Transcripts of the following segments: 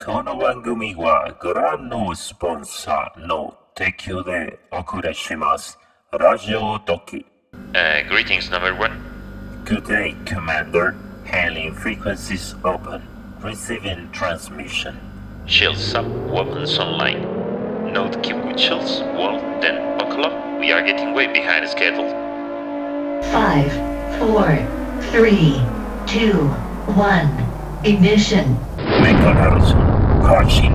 この番組はご覧のスポンサーの提供でお送りします。ラジオドキ。 Greetings, number one. Good day, Commander. Hailing frequencies open. Receiving transmission. Shields up, weapons online. Note keep with shields, wall, then buckle up. We are getting way behind schedule. 5, 4, 3, 2, 1. Ignition. Mega Horizon. Crashing.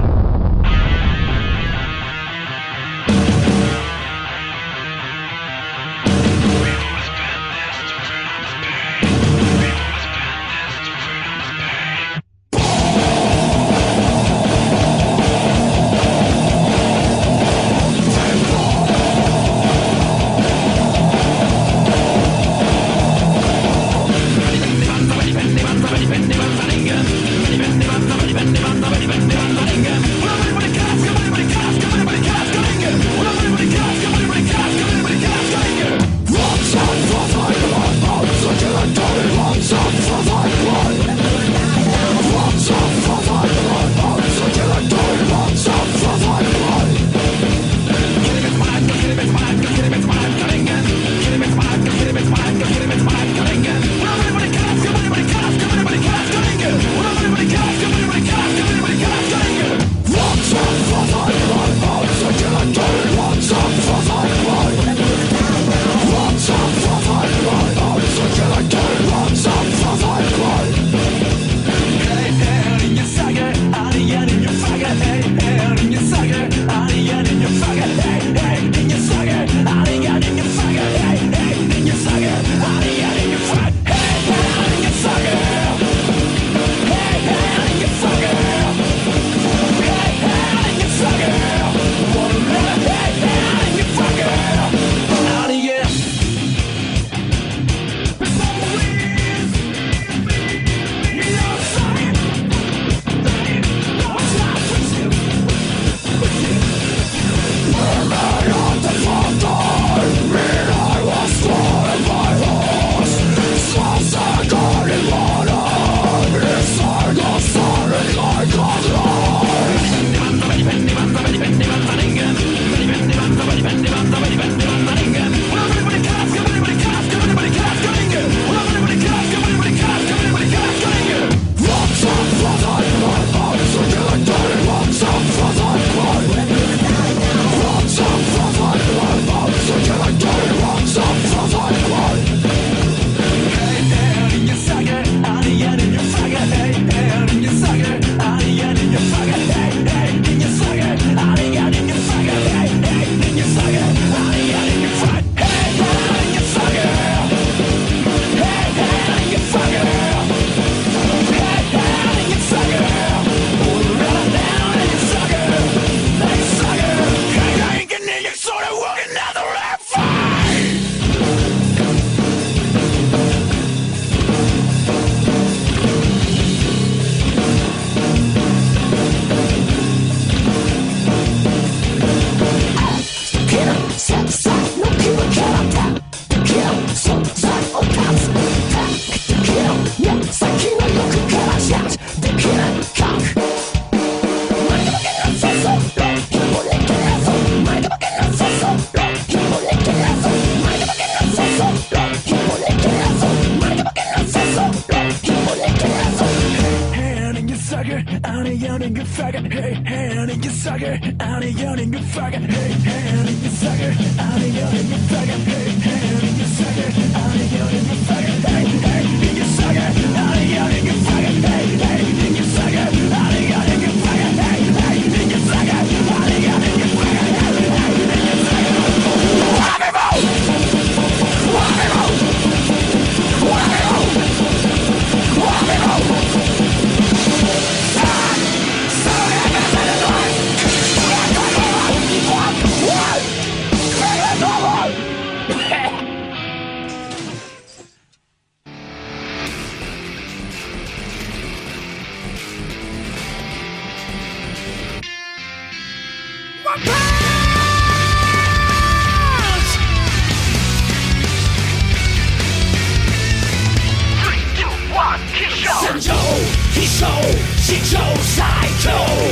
Psycho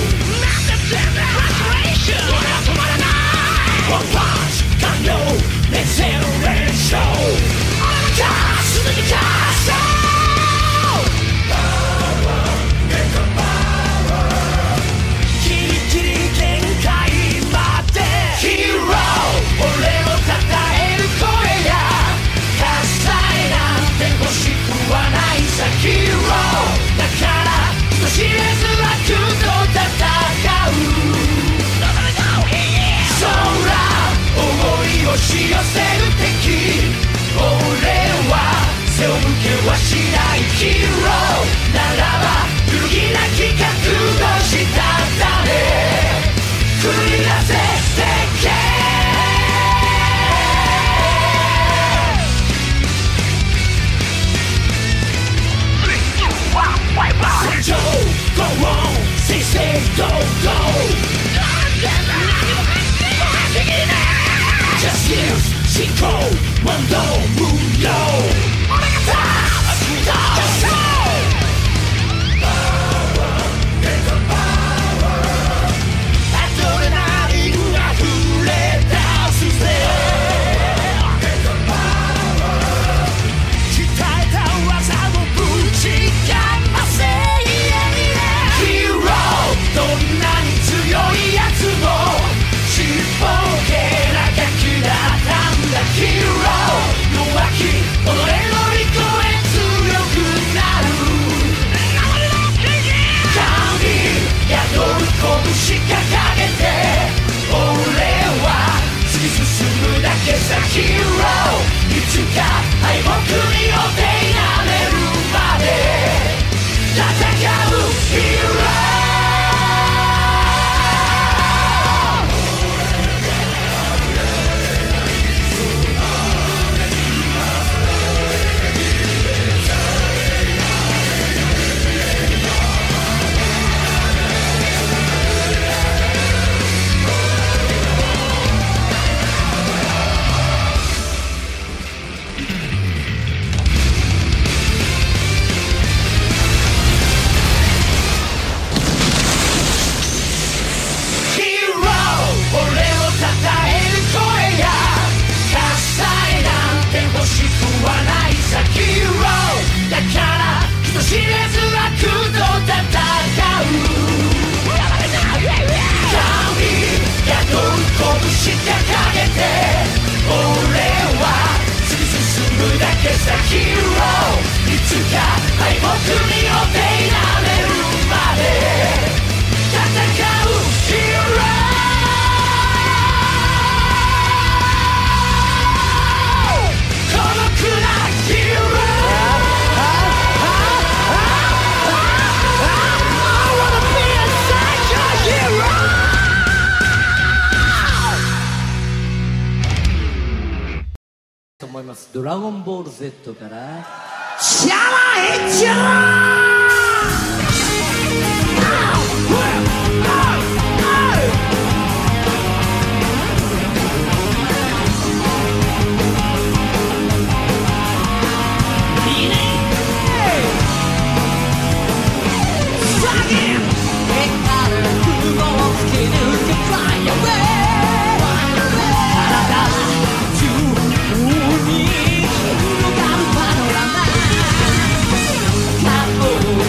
考問答無用俺がダースだ決勝アドレナリンが溢れ出すぜ鍛えた技をぶちかませヒーローどんなに強いやつもちっぽけなガキだったんだヒーロー弱き己乗り越え強くなる神宿る拳掲げて俺は突き進むだけさヒーローいつか敗北にお手なめるまで戦うヒーローヒーローいつか敗北にお手なめるまで戦うヒーロー孤独なヒーロー I wanna be a psycho hero と思います。ドラゴンボール Z からシャラエチャラOh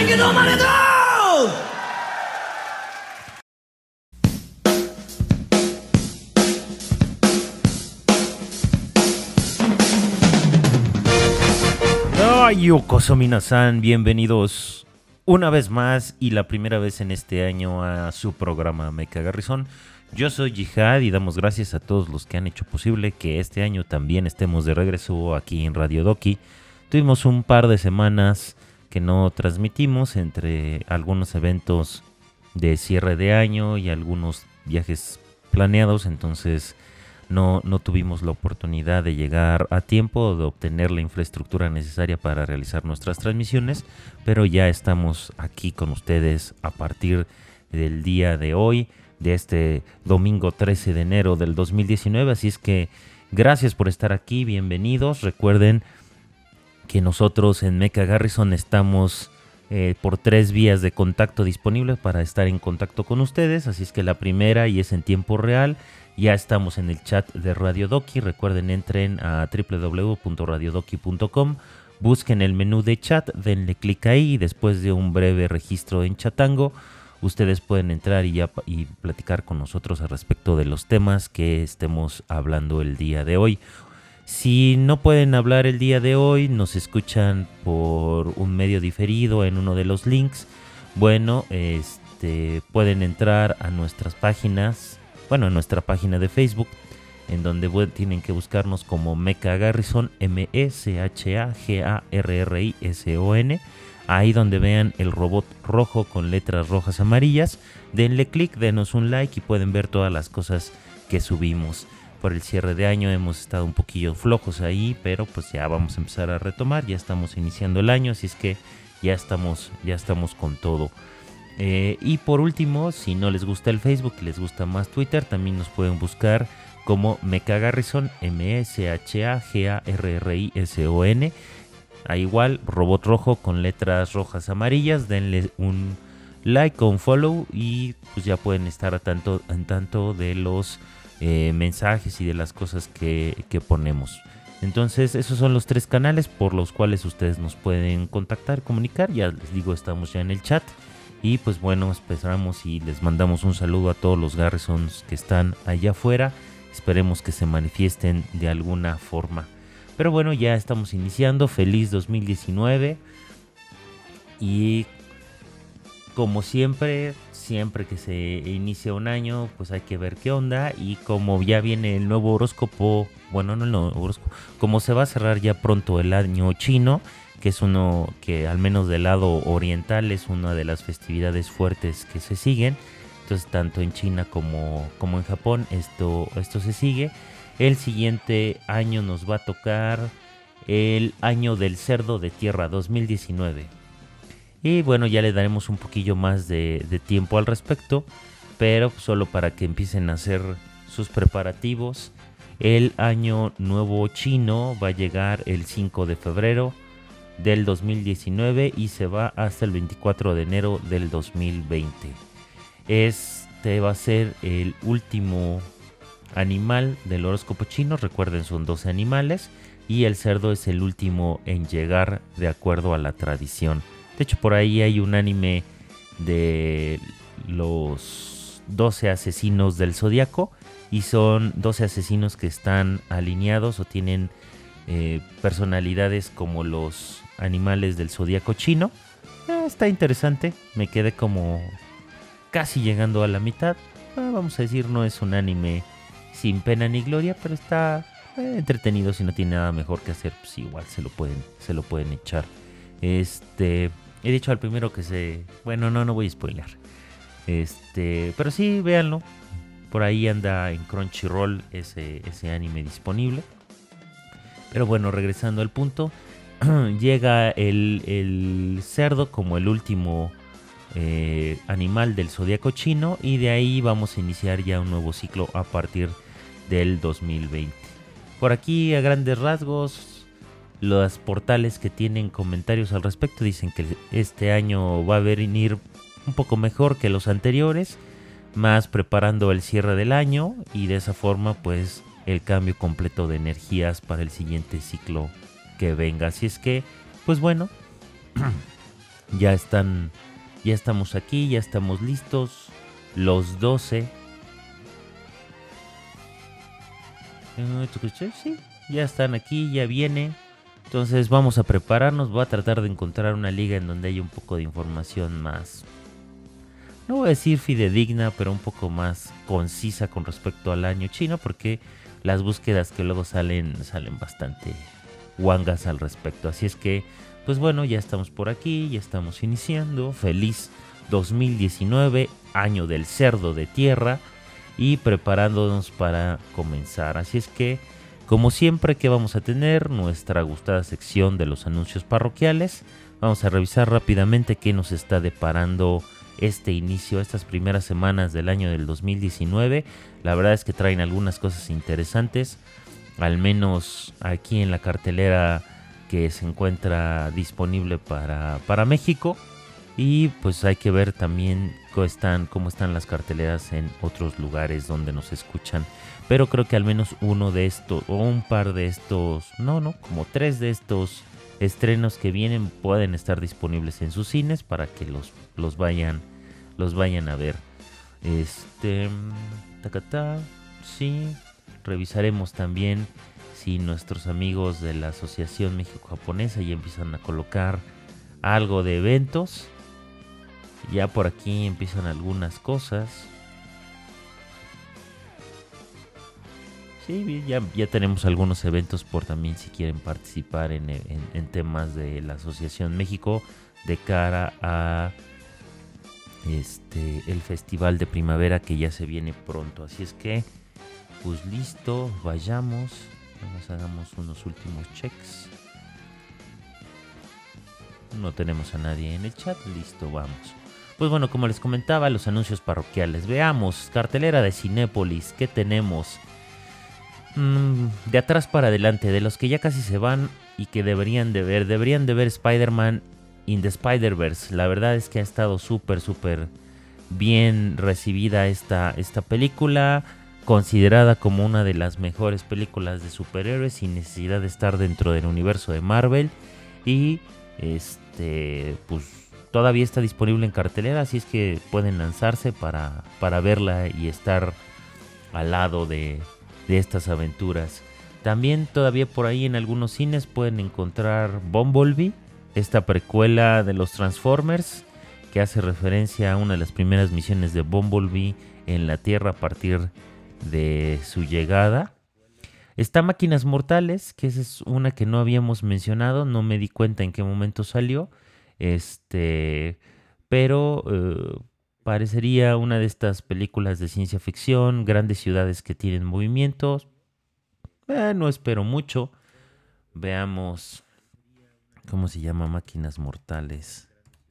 けどまれど Yokoso Minasan, bienvenidos una vez más y la primera vez en este año a su programa Mecha Garrison. Yo soy Jihad y damos gracias a todos los que han hecho posible que este año también estemos de regreso aquí en Radio Doki. Tuvimos un par de semanas que no transmitimos entre algunos eventos de cierre de año y algunos viajes planeados, entonces no tuvimos la oportunidad de llegar a tiempo, de obtener la infraestructura necesaria para realizar nuestras transmisiones, pero ya estamos aquí con ustedes a partir del día de hoy, de este domingo 13 de enero del 2019, así es que gracias por estar aquí, bienvenidos. Recuerden que nosotros en Mecha Garrison estamos por 3 vías de contacto disponibles para estar en contacto con ustedes, así es que la primera, y es en tiempo real, ya estamos en el chat de Radio Doki. Recuerden, entren a www.radiodoki.com, busquen el menú de chat, denle clic ahí y después de un breve registro en Chatango, ustedes pueden entrar y platicar con nosotros al respecto de los temas que estemos hablando el día de hoy. Si no pueden hablar el día de hoy, nos escuchan por un medio diferido en uno de los links. Bueno, pueden entrar a nuestras páginas. Bueno, en nuestra página de Facebook, en donde tienen que buscarnos como Mecha Garrison, MECHAGARRISON. Ahí donde vean el robot rojo con letras rojas amarillas, denle clic, denos un like y pueden ver todas las cosas que subimos. Por el cierre de año hemos estado un poquillo flojos ahí, pero pues ya vamos a empezar a retomar, ya estamos iniciando el año, así es que ya estamos con todo. Y por último, si no les gusta el Facebook y les gusta más Twitter, también nos pueden buscar como Mecha Garrison, MECHAGARRISON. Ahí igual, robot rojo con letras rojas amarillas, denle un like o un follow y pues ya pueden estar en tanto de los mensajes y de las cosas que ponemos. Entonces esos son los 3 canales por los cuales ustedes nos pueden contactar, comunicar. Ya les digo, estamos ya en el chat. Y pues bueno, esperamos y les mandamos un saludo a todos los Garrisons que están allá afuera. Esperemos que se manifiesten de alguna forma. Pero bueno, ya estamos iniciando. Feliz 2019. Y como siempre que se inicia un año, pues hay que ver qué onda. Y como ya viene el nuevo horóscopo, bueno, no el nuevo horóscopo, como se va a cerrar ya pronto el año chino, que es uno que al menos del lado oriental es una de las festividades fuertes que se siguen. Entonces tanto en China como en Japón esto se sigue. El siguiente año nos va a tocar el año del cerdo de tierra 2019. Y bueno, ya le daremos un poquillo más de tiempo al respecto, pero solo para que empiecen a hacer sus preparativos. El año nuevo chino va a llegar el 5 de febrero del 2019 y se va hasta el 24 de enero del 2020. Este va a ser el último animal del horóscopo chino. Recuerden, son 12 animales y el cerdo es el último en llegar de acuerdo a la tradición. De hecho, por ahí hay un anime de los 12 asesinos del zodiaco y son 12 asesinos que están alineados o tienen personalidades como los animales del zodiaco chino. Está interesante, me quedé como casi llegando a la mitad. Vamos a decir, no es un anime sin pena ni gloria, pero está entretenido. Si no tiene nada mejor que hacer, pues igual se lo pueden echar. He dicho al primero que bueno, no voy a spoiler. Pero sí, véanlo. Por ahí anda en Crunchyroll ese anime disponible. Pero bueno, regresando al punto, llega el cerdo como el último animal del zodiaco chino, y de ahí vamos a iniciar ya un nuevo ciclo a partir del 2020. Por aquí, a grandes rasgos, los portales que tienen comentarios al respecto dicen que este año va a venir un poco mejor que los anteriores, más preparando el cierre del año, y de esa forma pues el cambio completo de energías para el siguiente ciclo que venga. Así es que, pues bueno, Ya estamos aquí, ya estamos listos. Los 12. Sí, ya están aquí, ya viene. Entonces vamos a prepararnos. Voy a tratar de encontrar una liga en donde haya un poco de información más, no voy a decir fidedigna, pero un poco más concisa con respecto al año chino, porque las búsquedas que luego salen bastante guangas al respecto. Así es que, pues bueno, ya estamos por aquí, ya estamos iniciando. Feliz 2019, año del cerdo de tierra, y preparándonos para comenzar. Así es que, como siempre, que vamos a tener nuestra gustada sección de los anuncios parroquiales. Vamos a revisar rápidamente qué nos está deparando este inicio, estas primeras semanas del año del 2019. La verdad es que traen algunas cosas interesantes, al menos aquí en la cartelera que se encuentra disponible para México. Y pues hay que ver también cómo están las carteleras en otros lugares donde nos escuchan. Pero creo que al menos uno de estos, o un par de estos, como 3 de estos estrenos que vienen pueden estar disponibles en sus cines para que los vayan a ver. Sí, revisaremos también si nuestros amigos de la Asociación México-Japonesa ya empiezan a colocar algo de eventos. Ya por aquí empiezan algunas cosas. Sí, ya tenemos algunos eventos por también si quieren participar en temas de la Asociación México de cara a el Festival de Primavera que ya se viene pronto. Así es que, pues listo, vayamos. Hagamos unos últimos checks. No tenemos a nadie en el chat. Listo, vamos. Pues bueno, como les comentaba, los anuncios parroquiales. Veamos, cartelera de Cinépolis. ¿Qué tenemos? De atrás para adelante, de los que ya casi se van y que deberían de ver Spider-Man in the Spider-Verse. La verdad es que ha estado súper bien recibida esta película, considerada como una de las mejores películas de superhéroes sin necesidad de estar dentro del universo de Marvel. Y pues todavía está disponible en cartelera, así es que pueden lanzarse para verla y estar al lado de estas aventuras. También todavía por ahí en algunos cines pueden encontrar Bumblebee, esta precuela de los Transformers, que hace referencia a una de las primeras misiones de Bumblebee en la Tierra a partir de su llegada. Está Máquinas Mortales, que esa es una que no habíamos mencionado, no me di cuenta en qué momento salió, pero parecería una de estas películas de ciencia ficción, grandes ciudades que tienen movimientos. No espero mucho. Veamos cómo se llama Máquinas Mortales.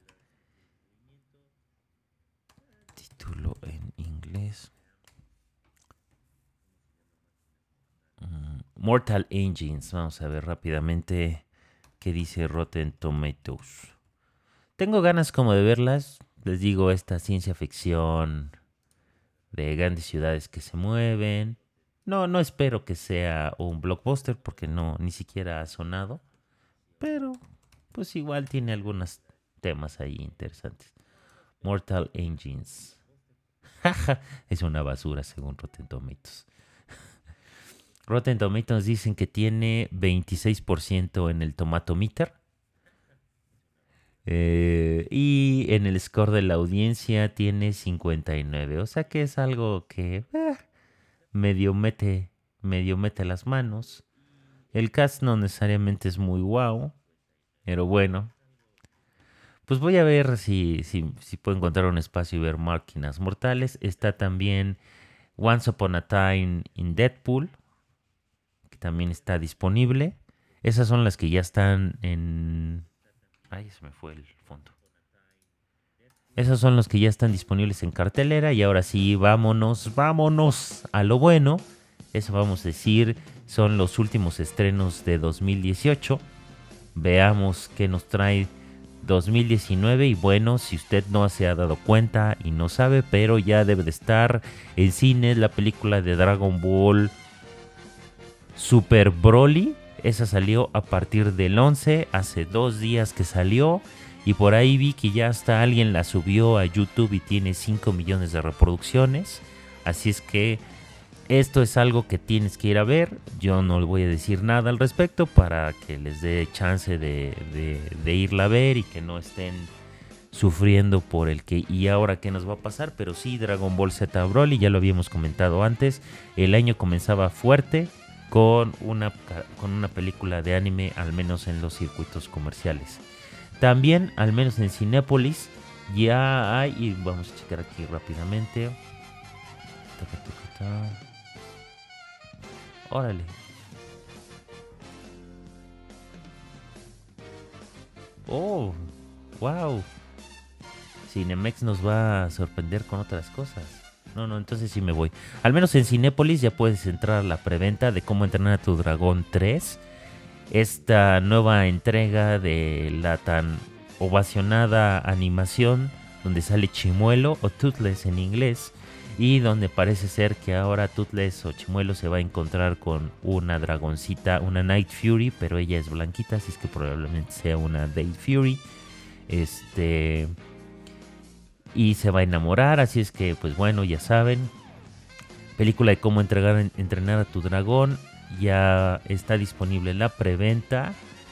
Título en inglés. Mortal Engines. Vamos a ver rápidamente qué dice Rotten Tomatoes. Tengo ganas como de verlas. Les digo, esta ciencia ficción de grandes ciudades que se mueven. No espero que sea un blockbuster porque ni siquiera ha sonado. Pero pues igual tiene algunos temas ahí interesantes. Mortal Engines. Es una basura según Rotten Tomatoes. Rotten Tomatoes dicen que tiene 26% en el Tomatometer. Y en el score de la audiencia tiene 59. O sea que es algo que medio mete las manos. El cast no necesariamente es muy guau, pero bueno. Pues voy a ver si puedo encontrar un espacio y ver Máquinas Mortales. Está también Once Upon a Time in Deadpool, que también está disponible. Esas son las que ya están en... Ay, se me fue el fondo. Esos son los que ya están disponibles en cartelera. Y ahora sí, vámonos a lo bueno. Eso vamos a decir, son los últimos estrenos de 2018. Veamos qué nos trae 2019. Y bueno, si usted no se ha dado cuenta y no sabe, pero ya debe de estar en cines la película de Dragon Ball Super Broly. Esa salió a partir del 11, hace 2 días que salió. Y por ahí vi que ya hasta alguien la subió a YouTube y tiene 5 millones de reproducciones. Así es que esto es algo que tienes que ir a ver. Yo no le voy a decir nada al respecto para que les dé chance de irla a ver y que no estén sufriendo por el que y ahora qué nos va a pasar. Pero sí, Dragon Ball Z Broly, ya lo habíamos comentado antes. El año comenzaba fuerte con una película de anime, al menos en los circuitos comerciales. También, al menos en Cinépolis, ya hay, y vamos a checar aquí rápidamente. Órale. Oh, wow. Cinemex nos va a sorprender con otras cosas. No, entonces sí me voy. Al menos en Cinépolis ya puedes entrar a la preventa de Cómo entrenar a tu dragón 3. Esta nueva entrega de la tan ovacionada animación donde sale Chimuelo o Toothless en inglés. Y donde parece ser que ahora Toothless o Chimuelo se va a encontrar con una dragoncita, una Night Fury, pero ella es blanquita, así es que probablemente sea una Day Fury. Y se va a enamorar, así es que, pues bueno, ya saben. Película de cómo entrenar a tu dragón ya está disponible en la preventa.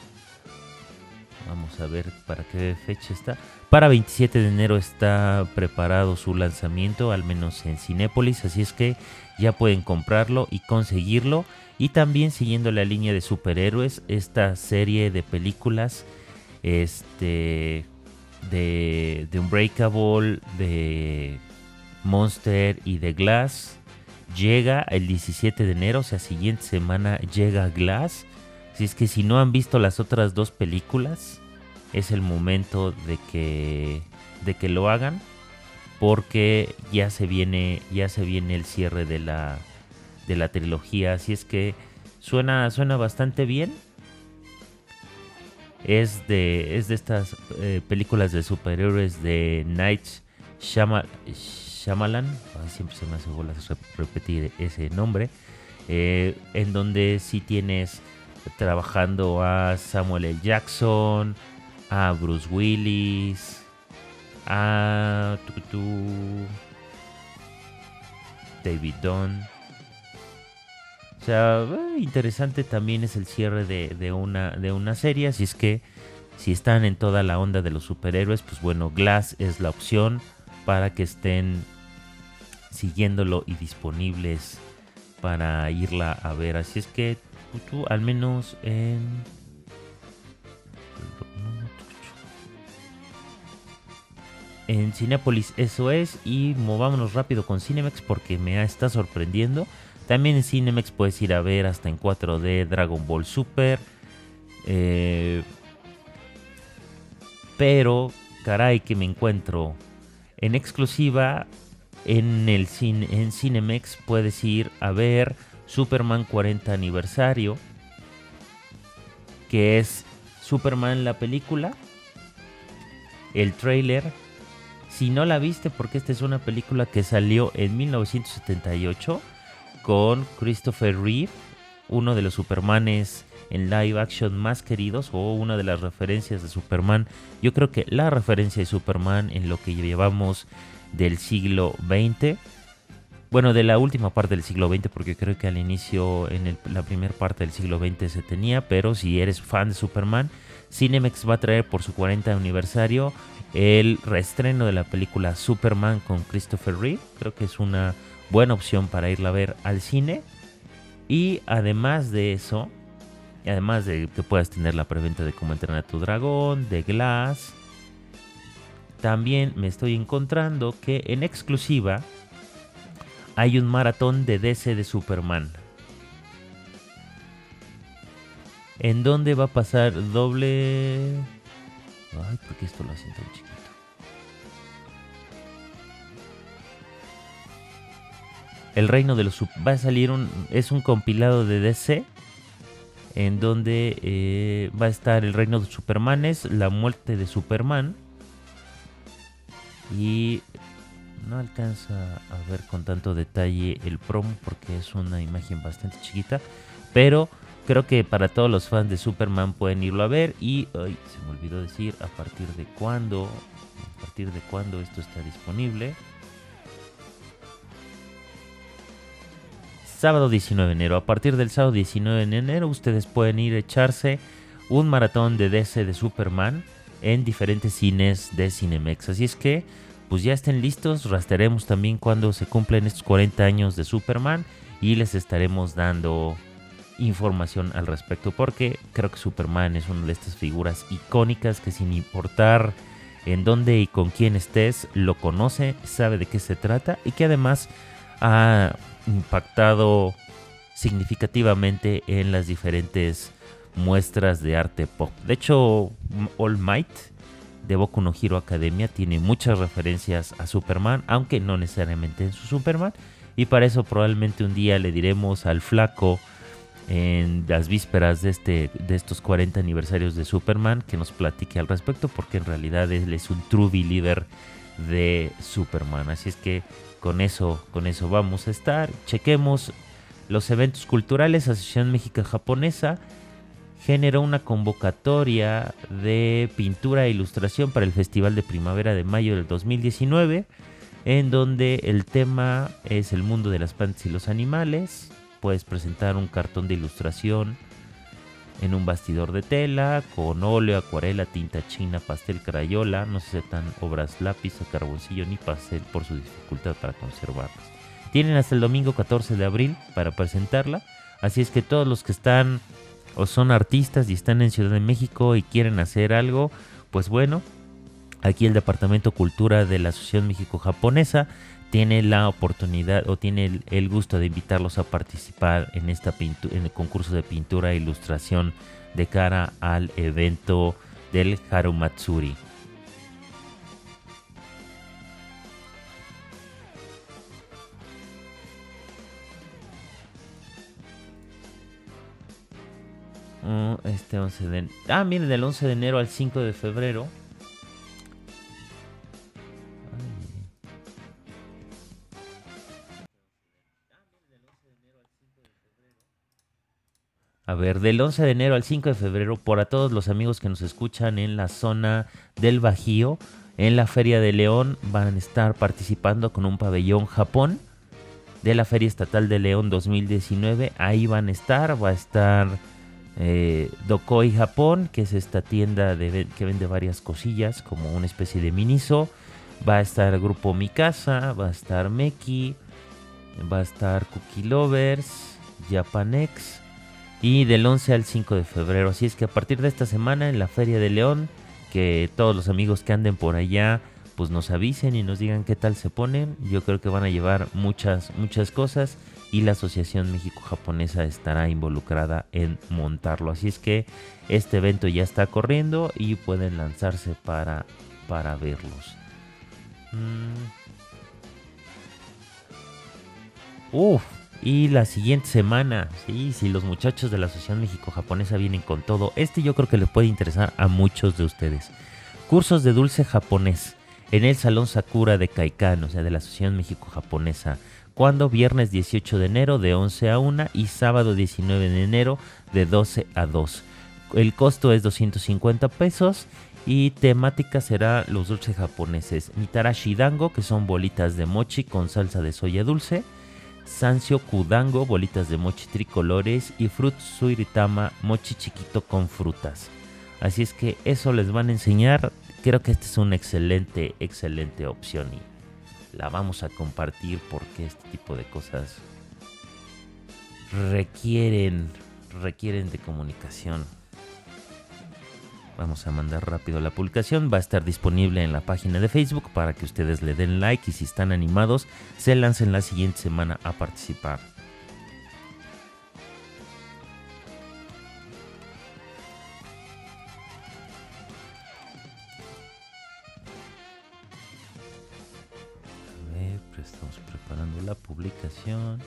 Vamos a ver para qué fecha está. Para 27 de enero está preparado su lanzamiento, al menos en Cinépolis, así es que ya pueden comprarlo y conseguirlo. Y también siguiendo la línea de superhéroes, esta serie de películas de Unbreakable, de Monster y de Glass llega el 17 de enero, o sea, siguiente semana llega Glass. Así es que si no han visto las otras dos películas, es el momento de que lo hagan, porque ya se viene el cierre de la trilogía. Así es que suena bastante bien. Es de estas películas de superhéroes de Night Shyamalan. Ay, siempre se me hace bolas repetir ese nombre. En donde sí tienes trabajando a Samuel L. Jackson, a Bruce Willis, a David Dunn. O sea, interesante también es el cierre de una serie. Así es que si están en toda la onda de los superhéroes, pues bueno, Glass es la opción para que estén siguiéndolo y disponibles para irla a ver. Así es que tú al menos en Cinépolis eso es. Y movámonos rápido con Cinemex porque me está sorprendiendo. También en Cinemex puedes ir a ver hasta en 4D Dragon Ball Super. Pero, caray, que me encuentro en exclusiva en Cinemex. Puedes ir a ver Superman 40 aniversario, que es Superman la película, el trailer. Si no la viste, porque esta es una película que salió en 1978 con Christopher Reeve, uno de los Supermanes en live action más queridos, o una de las referencias de Superman. Yo creo que la referencia de Superman en lo que llevamos del siglo XX. Bueno, de la última parte del siglo XX, porque creo que al inicio, en la primera parte del siglo XX se tenía. Pero si eres fan de Superman, Cinemex va a traer por su 40 aniversario el reestreno de la película Superman con Christopher Reeve. Creo que es una buena opción para irla a ver al cine. Y además de eso, además de que puedas tener la preventa de Cómo entrenar a tu dragón, de Glass, también me estoy encontrando que en exclusiva hay un maratón de DC de Superman, en donde va a pasar doble... Ay, ¿por qué esto lo hacen tan chiquito? El reino de los... Va a salir es un compilado de DC, en donde va a estar el reino de Supermanes, la muerte de Superman. Y no alcanza a ver con tanto detalle el promo porque es una imagen bastante chiquita. Pero creo que para todos los fans de Superman pueden irlo a ver. Y ay, se me olvidó decir a partir de cuándo esto está disponible. Sábado 19 de enero. A partir del sábado 19 de enero ustedes pueden ir a echarse un maratón de DC de Superman en diferentes cines de Cinemex. Así es que pues ya estén listos. Rastrearemos también cuando se cumplen estos 40 años de Superman y les estaremos dando información al respecto, porque creo que Superman es una de estas figuras icónicas que sin importar en dónde y con quién estés, lo conoce, sabe de qué se trata y que además ha impactado significativamente en las diferentes muestras de arte pop. De hecho, All Might de Boku no Hero Academia tiene muchas referencias a Superman, aunque no necesariamente en su Superman, y para eso probablemente un día le diremos al flaco en las vísperas de estos 40 aniversarios de Superman que nos platique al respecto, porque en realidad él es un true believer de Superman. Así es que con eso vamos a estar. Chequemos los eventos culturales. Asociación México-Japonesa generó una convocatoria de pintura e ilustración para el Festival de Primavera de mayo del 2019, en donde el tema es el mundo de las plantas y los animales. Puedes presentar un cartón de ilustración en un bastidor de tela, con óleo, acuarela, tinta china, pastel, crayola. No se aceptan obras lápiz o carboncillo ni pastel por su dificultad para conservarlas. Tienen hasta el domingo 14 de abril para presentarla. Así es que todos los que están o son artistas y están en Ciudad de México y quieren hacer algo, pues bueno, aquí el Departamento Cultura de la Asociación México-Japonesa tiene la oportunidad o tiene el gusto de invitarlos a participar en en el concurso de pintura e ilustración de cara al evento del Harumatsuri. Miren, del 11 de enero al 5 de febrero. A ver, del 11 de enero al 5 de febrero, para todos los amigos que nos escuchan en la zona del Bajío, en la Feria de León van a estar participando con un pabellón Japón de la Feria Estatal de León 2019. Ahí va a estar Dokoi Japón, que es esta tienda que vende varias cosillas como una especie de Miniso. Va a estar el grupo Mikasa, va a estar Meki, va a estar Cookie Lovers, Japanex. Y del 11 al 5 de febrero. Así es que a partir de esta semana en la Feria de León, que todos los amigos que anden por allá pues nos avisen y nos digan qué tal se ponen. Yo creo que van a llevar muchas cosas y la Asociación México-Japonesa estará involucrada en montarlo. Así es que este evento ya está corriendo y pueden lanzarse para verlos. Y la siguiente semana, si los muchachos de la Asociación México-Japonesa vienen con todo, yo creo que les puede interesar a muchos de ustedes. Cursos de dulce japonés en el Salón Sakura de Kaikan, o sea, de la Asociación México-Japonesa. ¿Cuándo? Viernes 18 de enero de 11 a 1 y sábado 19 de enero de 12 a 2. El costo es 250 pesos y temática será los dulces japoneses. Mitarashi dango, que son bolitas de mochi con salsa de soya dulce. Sansio Kudango, bolitas de mochi tricolores, y Fruit Suiritama, mochi chiquito con frutas. Así es que eso les van a enseñar. Creo que esta es una excelente opción y la vamos a compartir porque este tipo de cosas requieren de comunicación. Vamos a mandar rápido la publicación. Va a estar disponible en la página de Facebook para que ustedes le den like y si están animados se lancen la siguiente semana a participar. A ver, pues estamos preparando la publicación.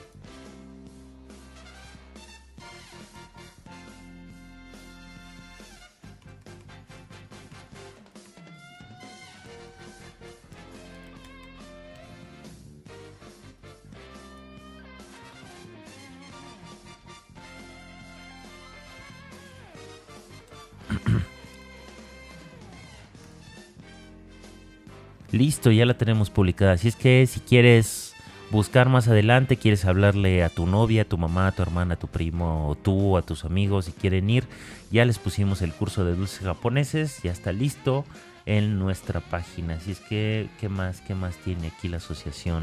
Listo, ya la tenemos publicada. Así es que si quieres buscar más adelante, quieres hablarle a tu novia, a tu mamá, a tu hermana, a tu primo, o tú, a tus amigos, si quieren ir, ya les pusimos el curso de dulces japoneses, ya está listo en nuestra página. Así es que, ¿qué más tiene aquí la asociación?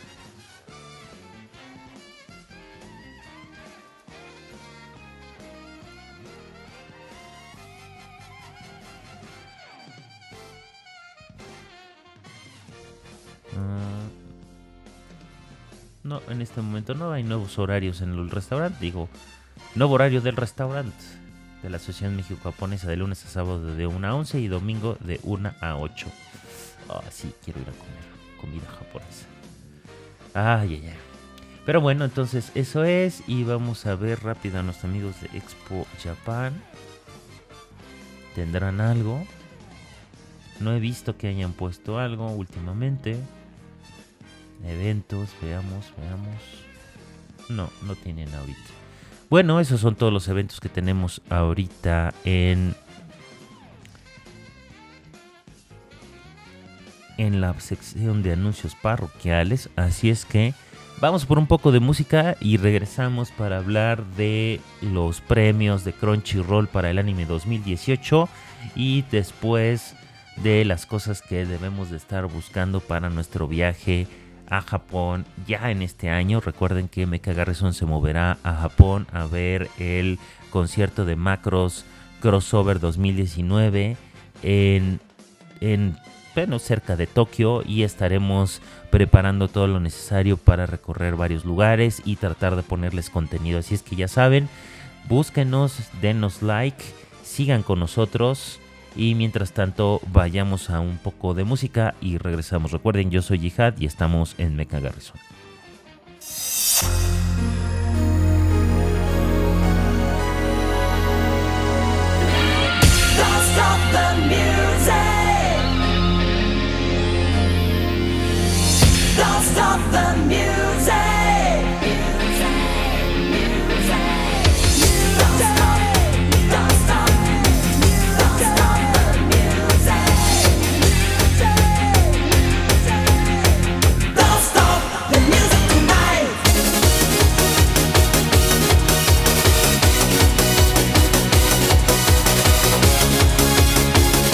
No, en este momento no hay nuevos horarios en el restaurante. Digo, nuevo horario del restaurante de la Asociación México-Japonesa de lunes a sábado de 1 a 11 y domingo de 1 a 8. Sí, quiero ir a comer comida japonesa. Ay. Pero bueno, entonces eso es. Y vamos a ver rápido a nuestros amigos de Expo Japan. ¿Tendrán algo? No he visto que hayan puesto algo últimamente. Eventos, veamos. No tienen ahorita. Bueno, esos son todos los eventos que tenemos ahorita en la sección de anuncios parroquiales. Así es que vamos por un poco de música y regresamos para hablar de los premios de Crunchyroll para el anime 2018 y después de las cosas que debemos de estar buscando para nuestro viaje a Japón ya en este año. Recuerden que Mecha Garrison se moverá a Japón a ver el concierto de Macross Crossover 2019 cerca de Tokio, y estaremos preparando todo lo necesario para recorrer varios lugares y tratar de ponerles contenido. Así es que ya saben, búsquenos, denos like, sigan con nosotros. Y mientras tanto, vayamos a un poco de música y regresamos. Recuerden, yo soy Jihad y estamos en Mecha Garrison. Don't stop the music. Don't stop the music.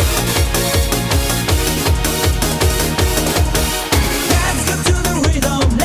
Rhythm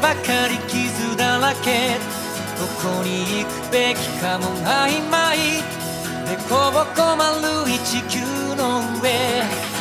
ばかり傷だらけどこに行くべきかも曖昧でこぼこ丸い地球の上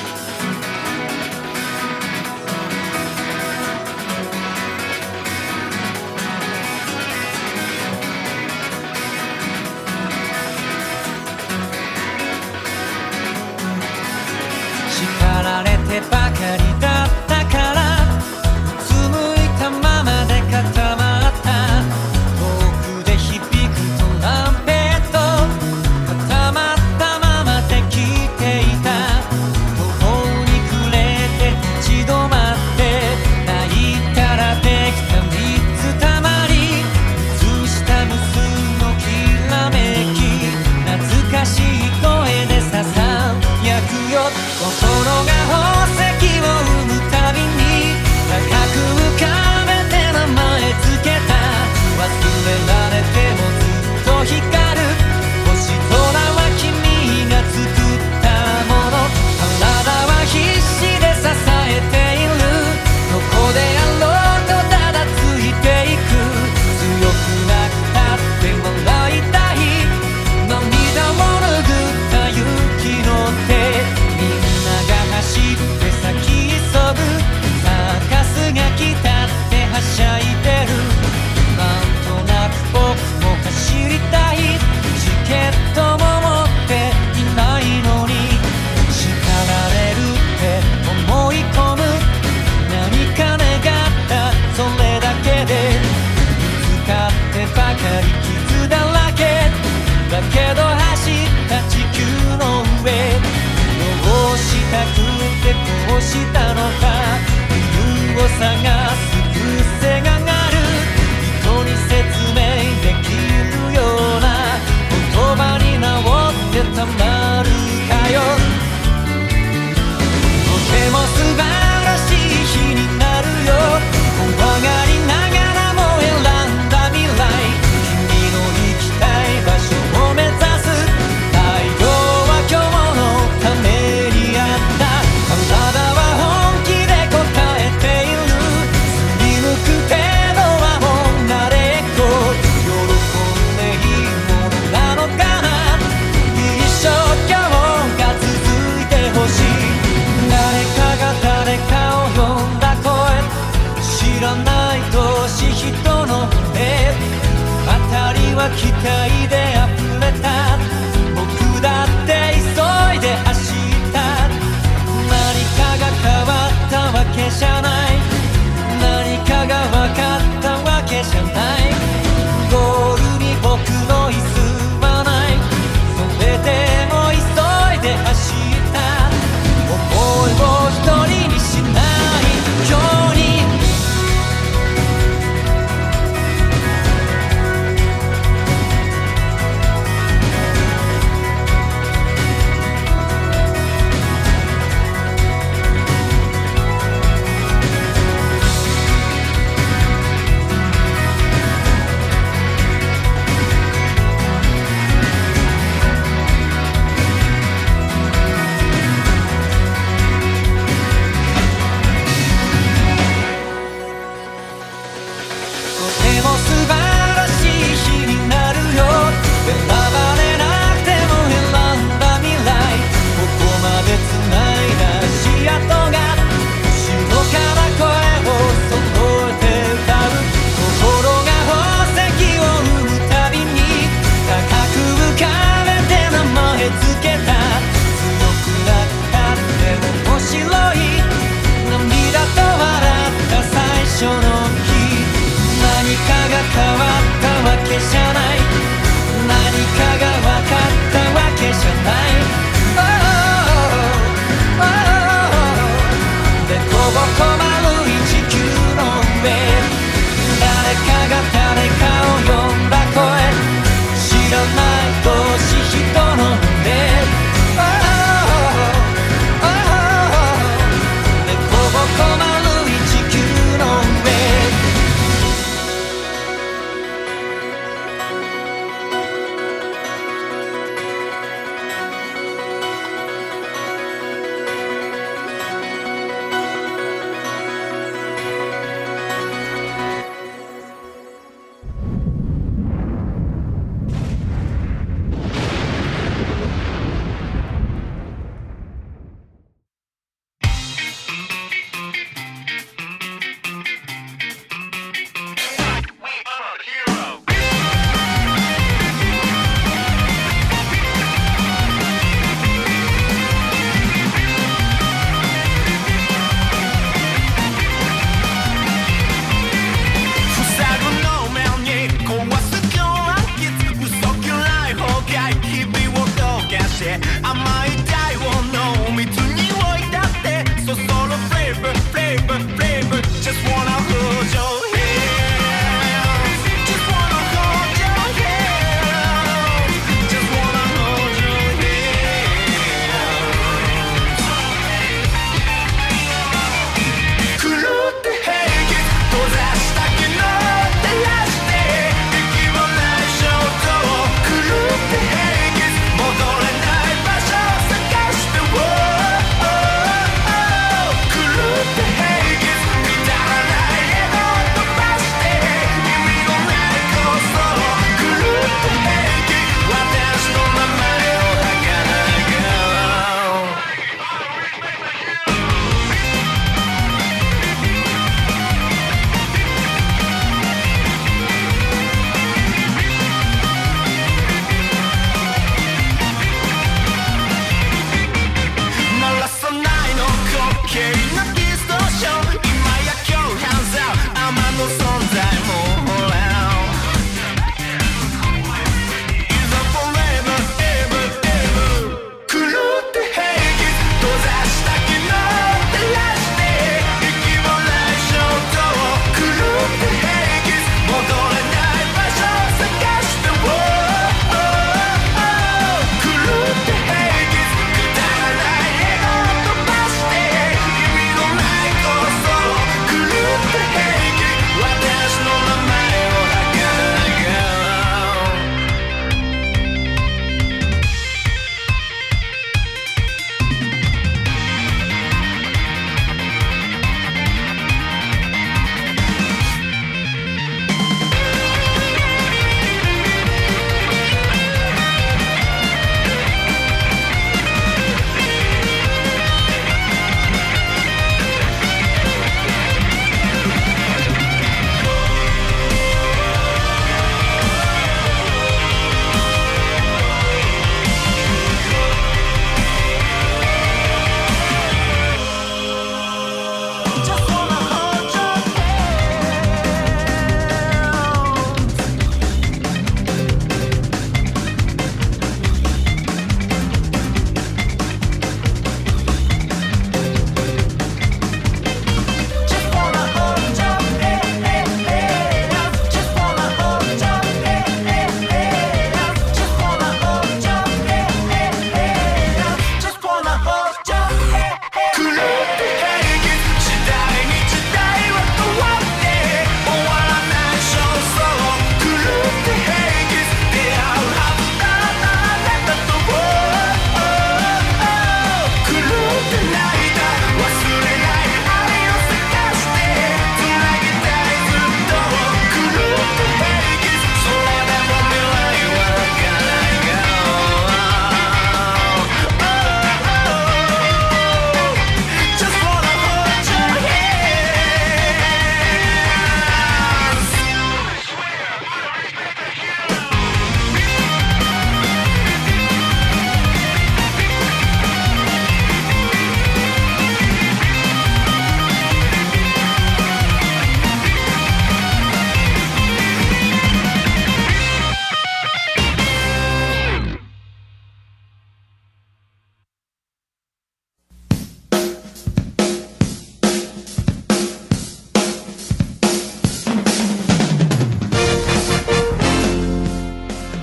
叱られてばかりだったからうつむいたままで固まった遠くで響くトランペット固まったままで聞いていた途方に暮れて立ち止まって泣いたらできた水たまり映した無数のきらめき懐かしい声でささやくよ心が宝石を生むたびに高く浮かべて名前つけた忘れられてもずっと光る星空は君が作ったもの体は必死で支えているどこであろうとただついていく強くなくたって笑いたい涙を拭った雪の手走って先急ぐサーカスが来たってはしゃいでるなんとなく僕も走りたいチケットも持っていないのに叱られるって思い込む何か願ったそれだけで見つかってばかり傷だらけだけど走った地球の上どうしたくてこうしたのか理由を探す癖がある人に説明できるような言葉に直ってたまるかよとても素晴らしい日になるよ怖がりながらも選んだ未来君の行きたい場所を目指す太陽は今日のためにあった体は本気で答えている振り向く程度はもう慣れっこ喜んでいいものなのかな一生今日が続いてほしい誰かが誰かを呼んだ声知らない年人の目辺りは期待で溢れた僕だって急いで走った何かが変わったわけじゃない何かが分かったわけじゃないゴールに僕の椅子はないそれでも急いで走った思いを一人にしないように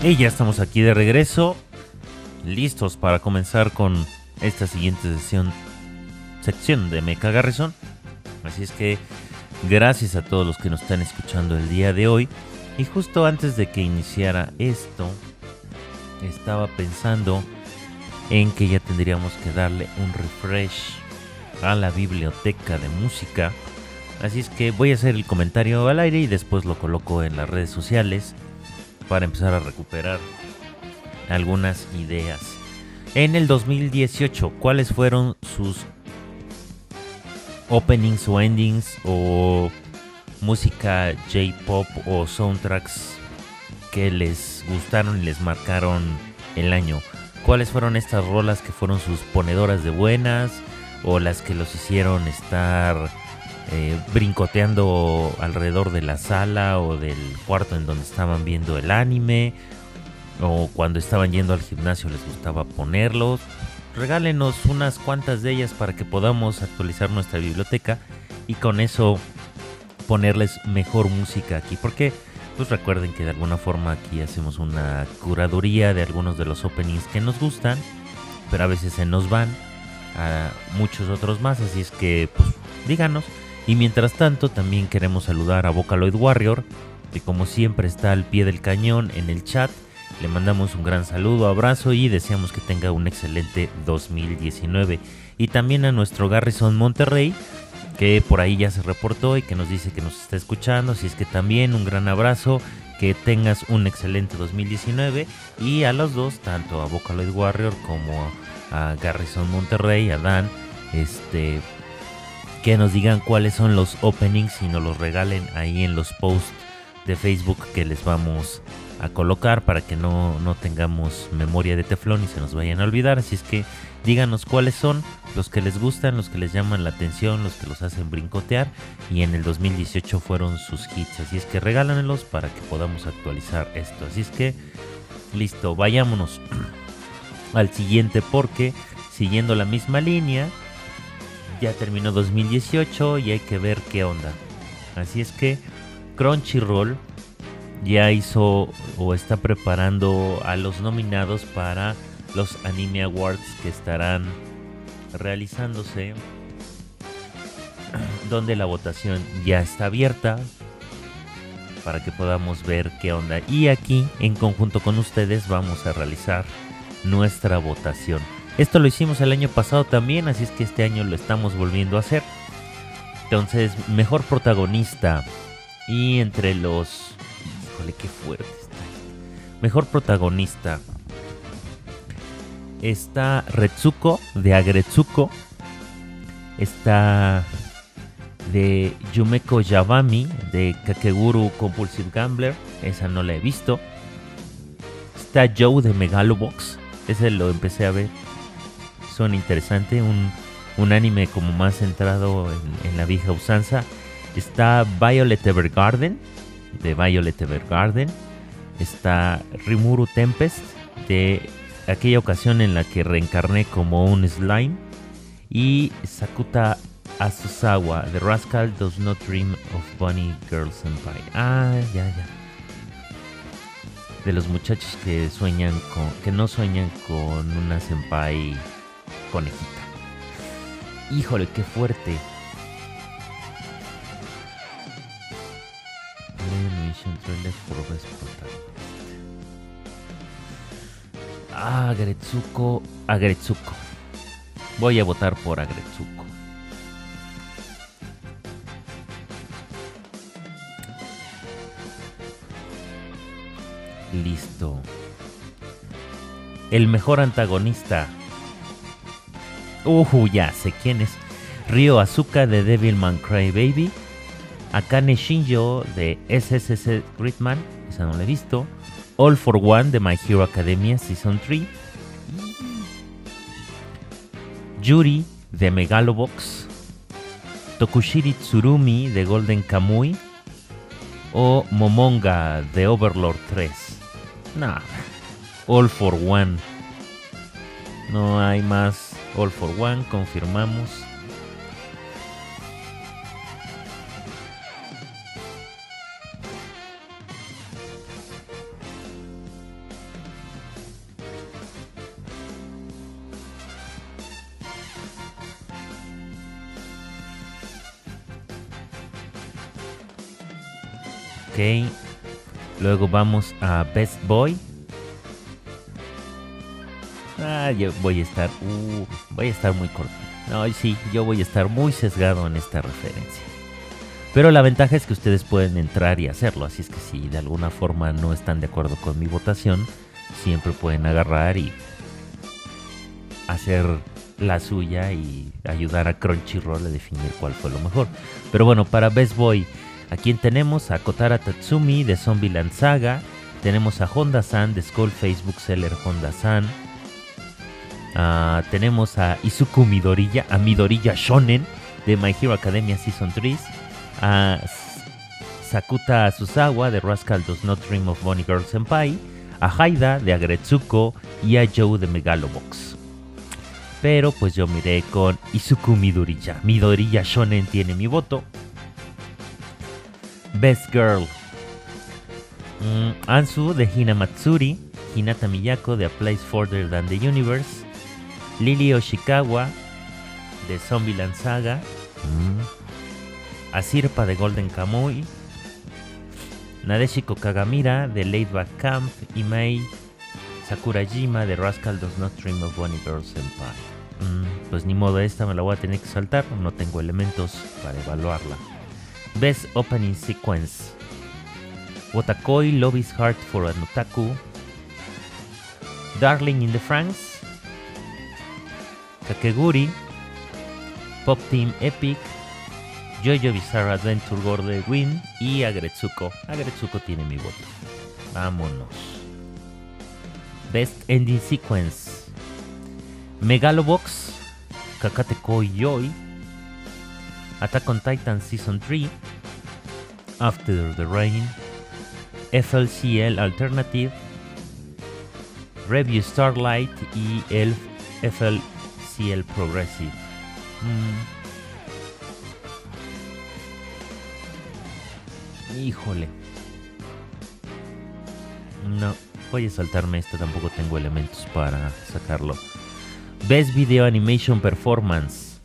Y ya estamos aquí de regreso, listos para comenzar con esta siguiente sección de Mecha Garrison. Así es que gracias a todos los que nos están escuchando el día de hoy. Y justo antes de que iniciara esto, estaba pensando en que ya tendríamos que darle un refresh a la biblioteca de música. Así es que voy a hacer el comentario al aire y después lo coloco en las redes sociales para empezar a recuperar algunas ideas. En el 2018, ¿cuáles fueron sus openings o endings o música J-pop o soundtracks que les gustaron y les marcaron el año? ¿Cuáles fueron estas rolas que fueron sus ponedoras de buenas o las que los hicieron estar brincoteando alrededor de la sala o del cuarto en donde estaban viendo el anime, o cuando estaban yendo al gimnasio les gustaba ponerlos? Regálenos unas cuantas de ellas para que podamos actualizar nuestra biblioteca y con eso ponerles mejor música aquí, porque pues recuerden que de alguna forma aquí hacemos una curaduría de algunos de los openings que nos gustan, pero a veces se nos van a muchos otros más, así es que pues díganos. Y mientras tanto también queremos saludar a Vocaloid Warrior, que como siempre está al pie del cañón en el chat. Le mandamos un gran saludo, abrazo y deseamos que tenga un excelente 2019. Y también a nuestro Garrison Monterrey, que por ahí ya se reportó y que nos dice que nos está escuchando. Así es que también un gran abrazo, que tengas un excelente 2019. Y a los dos, tanto a Vocaloid Warrior como a Garrison Monterrey, a Dan, que nos digan cuáles son los openings y nos los regalen ahí en los posts de Facebook que les vamos a colocar para que no tengamos memoria de teflón y se nos vayan a olvidar. Así es que díganos cuáles son los que les gustan, los que les llaman la atención, los que los hacen brincotear y en el 2018 fueron sus hits. Así es que regálanlos para que podamos actualizar esto. Así es que listo, vayámonos al siguiente, porque siguiendo la misma línea, ya terminó 2018 y hay que ver qué onda. Así es que Crunchyroll ya hizo o está preparando a los nominados para los Anime Awards que estarán realizándose, donde la votación ya está abierta para que podamos ver qué onda. Y aquí, en conjunto con ustedes, vamos a realizar nuestra votación. Esto lo hicimos el año pasado también, así es que este año lo estamos volviendo a hacer. Entonces, mejor protagonista. Y entre los... Híjole, qué fuerte está. Mejor protagonista. Está Retsuko, de Agretsuko. Está de Yumeko Yabami, de Kakeguru Compulsive Gambler. Esa no la he visto. Está Joe, de Megalobox. Ese lo empecé a ver. Suena interesante, un anime como más centrado en la vieja usanza. Está Violet Evergarden, de Violet Evergarden. Está Rimuru Tempest, de aquella ocasión en la que reencarné como un slime. Y Sakuta Asusawa, The Rascal Does Not Dream of Bunny Girl Senpai. Ah, ya. De los muchachos que no sueñan con una senpai conejita. Híjole, qué fuerte. Agretsuko. Voy a votar por Agretsuko. Listo. El mejor antagonista. Ya sé quién es. Ryo Asuka, de Devilman Crybaby. Akane Shinjo, de SSS Gridman. Esa no la he visto. All for One, de My Hero Academia Season 3. Yuri, de Megalobox. Tokushiri Tsurumi, de Golden Kamuy. O Momonga, de Overlord 3. Nah, All for One. No hay más. All for One, confirmamos. Ok. Luego vamos a Best Boy. Yo voy a estar muy corto. No, sí, yo voy a estar muy sesgado en esta referencia. Pero la ventaja es que ustedes pueden entrar y hacerlo. Así es que si de alguna forma no están de acuerdo con mi votación, siempre pueden agarrar y hacer la suya y ayudar a Crunchyroll a definir cuál fue lo mejor. Pero bueno, para Best Boy, ¿a quién tenemos? A Kotara Tatsumi de Zombieland Saga. Tenemos a Honda-san de Skull Face Bookseller Honda-san. Tenemos a Izuku Midoriya, a Midoriya Shonen de My Hero Academia Season 3. A Sakuta Susawa de Rascal Does Not Dream of Bonnie Girl Senpai. A Haida de Agretsuko y a Joe de Megalobox. Pero pues yo miré con Izuku Midoriya. Midoriya Shonen tiene mi voto. Best Girl. Ansu de Hinamatsuri. Hinata Miyako de A Place Further Than the Universe. Lily Oshikawa de Zombieland Saga. Asirpa de Golden Kamuy. Nadeshiko Kagamira de Laid Back Camp. Y Mei Sakurajima de Rascal Does Not Dream of Bonnie Girl Senpai. Pues ni modo, esta me la voy a tener que saltar. No tengo elementos para evaluarla. Best Opening Sequence. Wotakoi Love is Hard for an Otaku. Darling in the Franxx. Kakeguri. Pop Team Epic. JoJo Bizarre Adventure Gorde Win y Agretsuko. Agretsuko tiene mi voto. Vámonos. Best Ending Sequence. Megalobox. Kakate Koi Yoi. Attack on Titan Season 3. After the Rain. FLCL Alternative. Review Starlight y el FLCL Progressive. Híjole. No, voy a saltarme esta, tampoco tengo elementos para sacarlo. Best Video Animation Performance.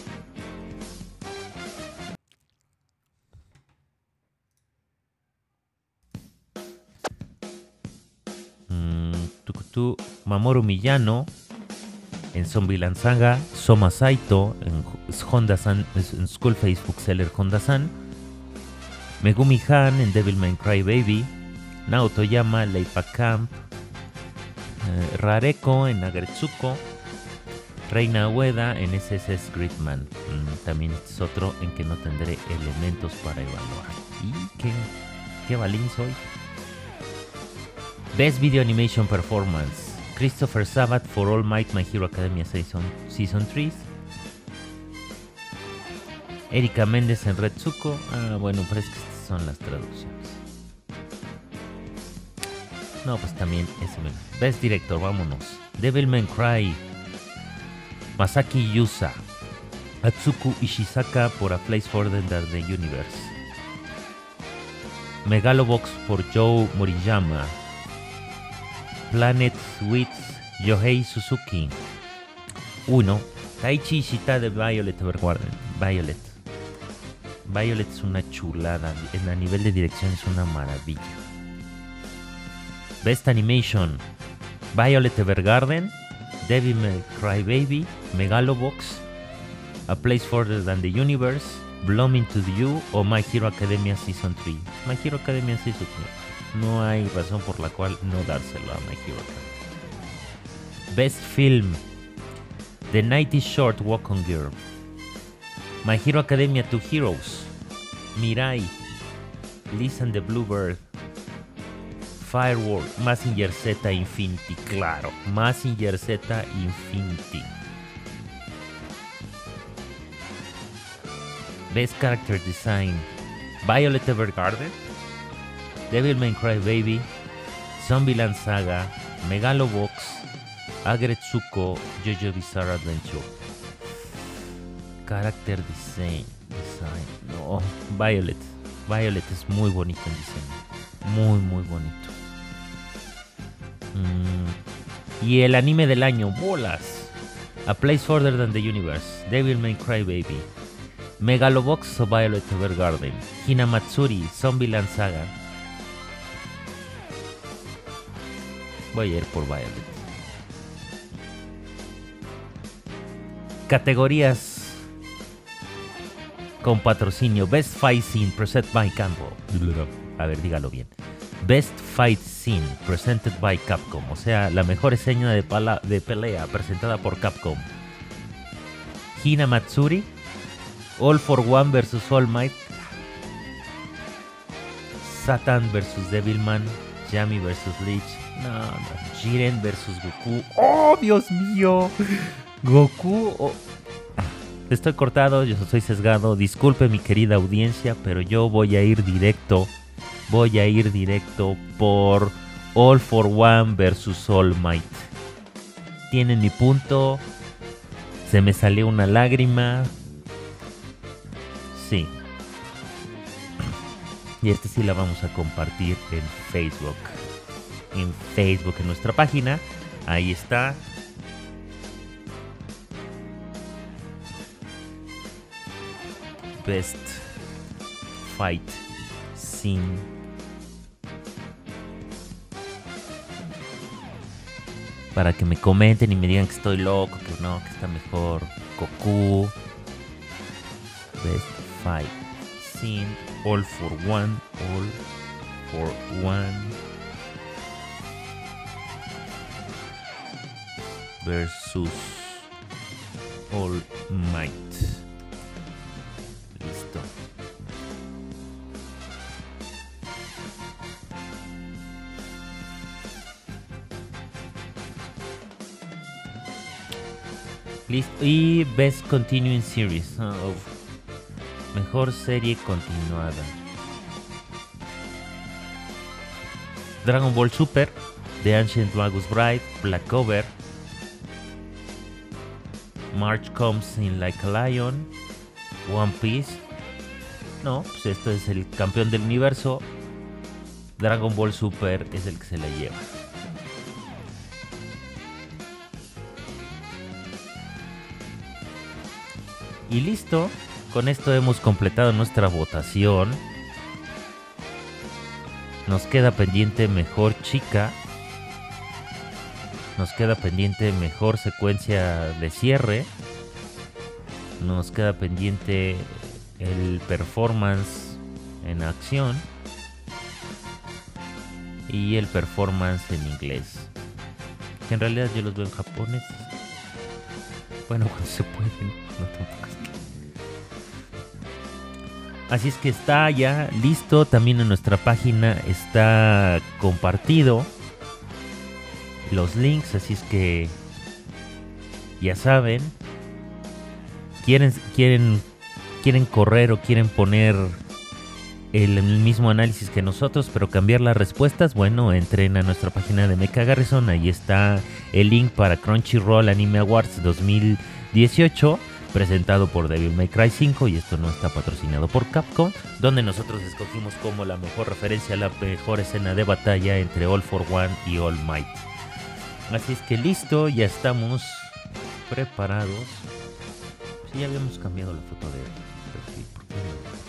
Mamoru Miyano en Zombieland Saga. Soma Saito en Honda-san, en Skull Face Bookseller Honda-san. Megumi Han en Devilman Crybaby. Naoto Yama, Leipa Camp. Rareko en Agretsuko. Reina Ueda en SSS Gridman. También es otro en que no tendré elementos para evaluar. Y qué balín soy. Best Video Animation Performance. Christopher Sabat for All Might My Hero Academia Season 3. Erika Méndez en Retsuko. Bueno, pero es que estas son las traducciones. No, pues también ese menos. Best Director, vámonos. Devilman Cry. Masaki Yusa. Atsuku Ishizaka por A Place Further Than the Universe. Megalobox por Joe Moriyama. Planet Sweets, Yohei Suzuki. 1. Taichi Ishita de Violet Evergarden. Violet es una chulada. A nivel de dirección es una maravilla. Best Animation. Violet Evergarden. Devil May Cry Baby. Megalobox. A Place Further Than the Universe. Blooming to You o My Hero Academia Season 3. My Hero Academia Season 3. No hay razón por la cual no dárselo a My Hero Academia. Best Film. The 90s Short Walk on Girl. My Hero Academia 2 Heroes. Mirai. Liz and the Bluebird. Firework. Mazinger Z Infinity. Claro. Mazinger Z Infinity. Best Character Design. Violet Evergarden. Devilman Crybaby, Zombieland Saga, Megalobox, Agretsuko, JoJo Bizarre Adventure. Character Design. No, Violet. Violet es muy bonito en diseño. Muy, muy bonito. Y el anime del año, bolas. A Place Further Than the Universe, Devilman Crybaby, Megalobox o Violet Evergarden, Hinamatsuri, Zombieland Saga, Voy a ir por Violet. Categorías con patrocinio. Best Fight Scene presented by Capcom. A ver, dígalo bien. Best Fight Scene presented by Capcom. O sea, la mejor escena de pelea presentada por Capcom. Hina Matsuri, All for One vs All Might, Satan vs Devilman, Yami vs Lich, Jiren vs Goku. ¡Oh, Dios mío! Goku. Oh. Estoy cortado, yo soy sesgado. Disculpe mi querida audiencia, pero yo voy a ir directo por All for One vs All Might. Tienen mi punto. Se me salió una lágrima. Sí. Y sí la vamos a compartir en Facebook. En Facebook, en nuestra página. Ahí está. Best Fight Scene. Para que me comenten y me digan que estoy loco, que no, que está mejor Goku. Best Fight Scene. All for One. All for One. Versus All Might. Listo. Listo. Y Best Continuing Series. Mejor serie continuada. Dragon Ball Super, The Ancient Magus Bride, Black Clover, March Comes in Like a Lion, One Piece. No, pues esto es el campeón del universo. Dragon Ball Super es el que se la lleva. Y listo. Con esto hemos completado nuestra votación. Nos queda pendiente mejor chica. Nos queda pendiente mejor secuencia de cierre. Nos queda pendiente el performance en acción. Y el performance en inglés. Que en realidad yo los veo en japonés. Bueno, cuando se pueden. No tampoco es que... Así es que está ya listo. También en nuestra página está compartido los links. Así es que ya saben. Quieren correr o quieren poner el mismo análisis que nosotros, pero cambiar las respuestas. Bueno, entren a nuestra página de Mecha Garrison. Ahí está el link para Crunchyroll Anime Awards 2018. Presentado por Devil May Cry 5, y esto no está patrocinado por Capcom, donde nosotros escogimos como la mejor referencia a la mejor escena de batalla entre All for One y All Might. Así es que listo, ya estamos preparados. Sí, ya habíamos cambiado la foto de perfil. ¿Por qué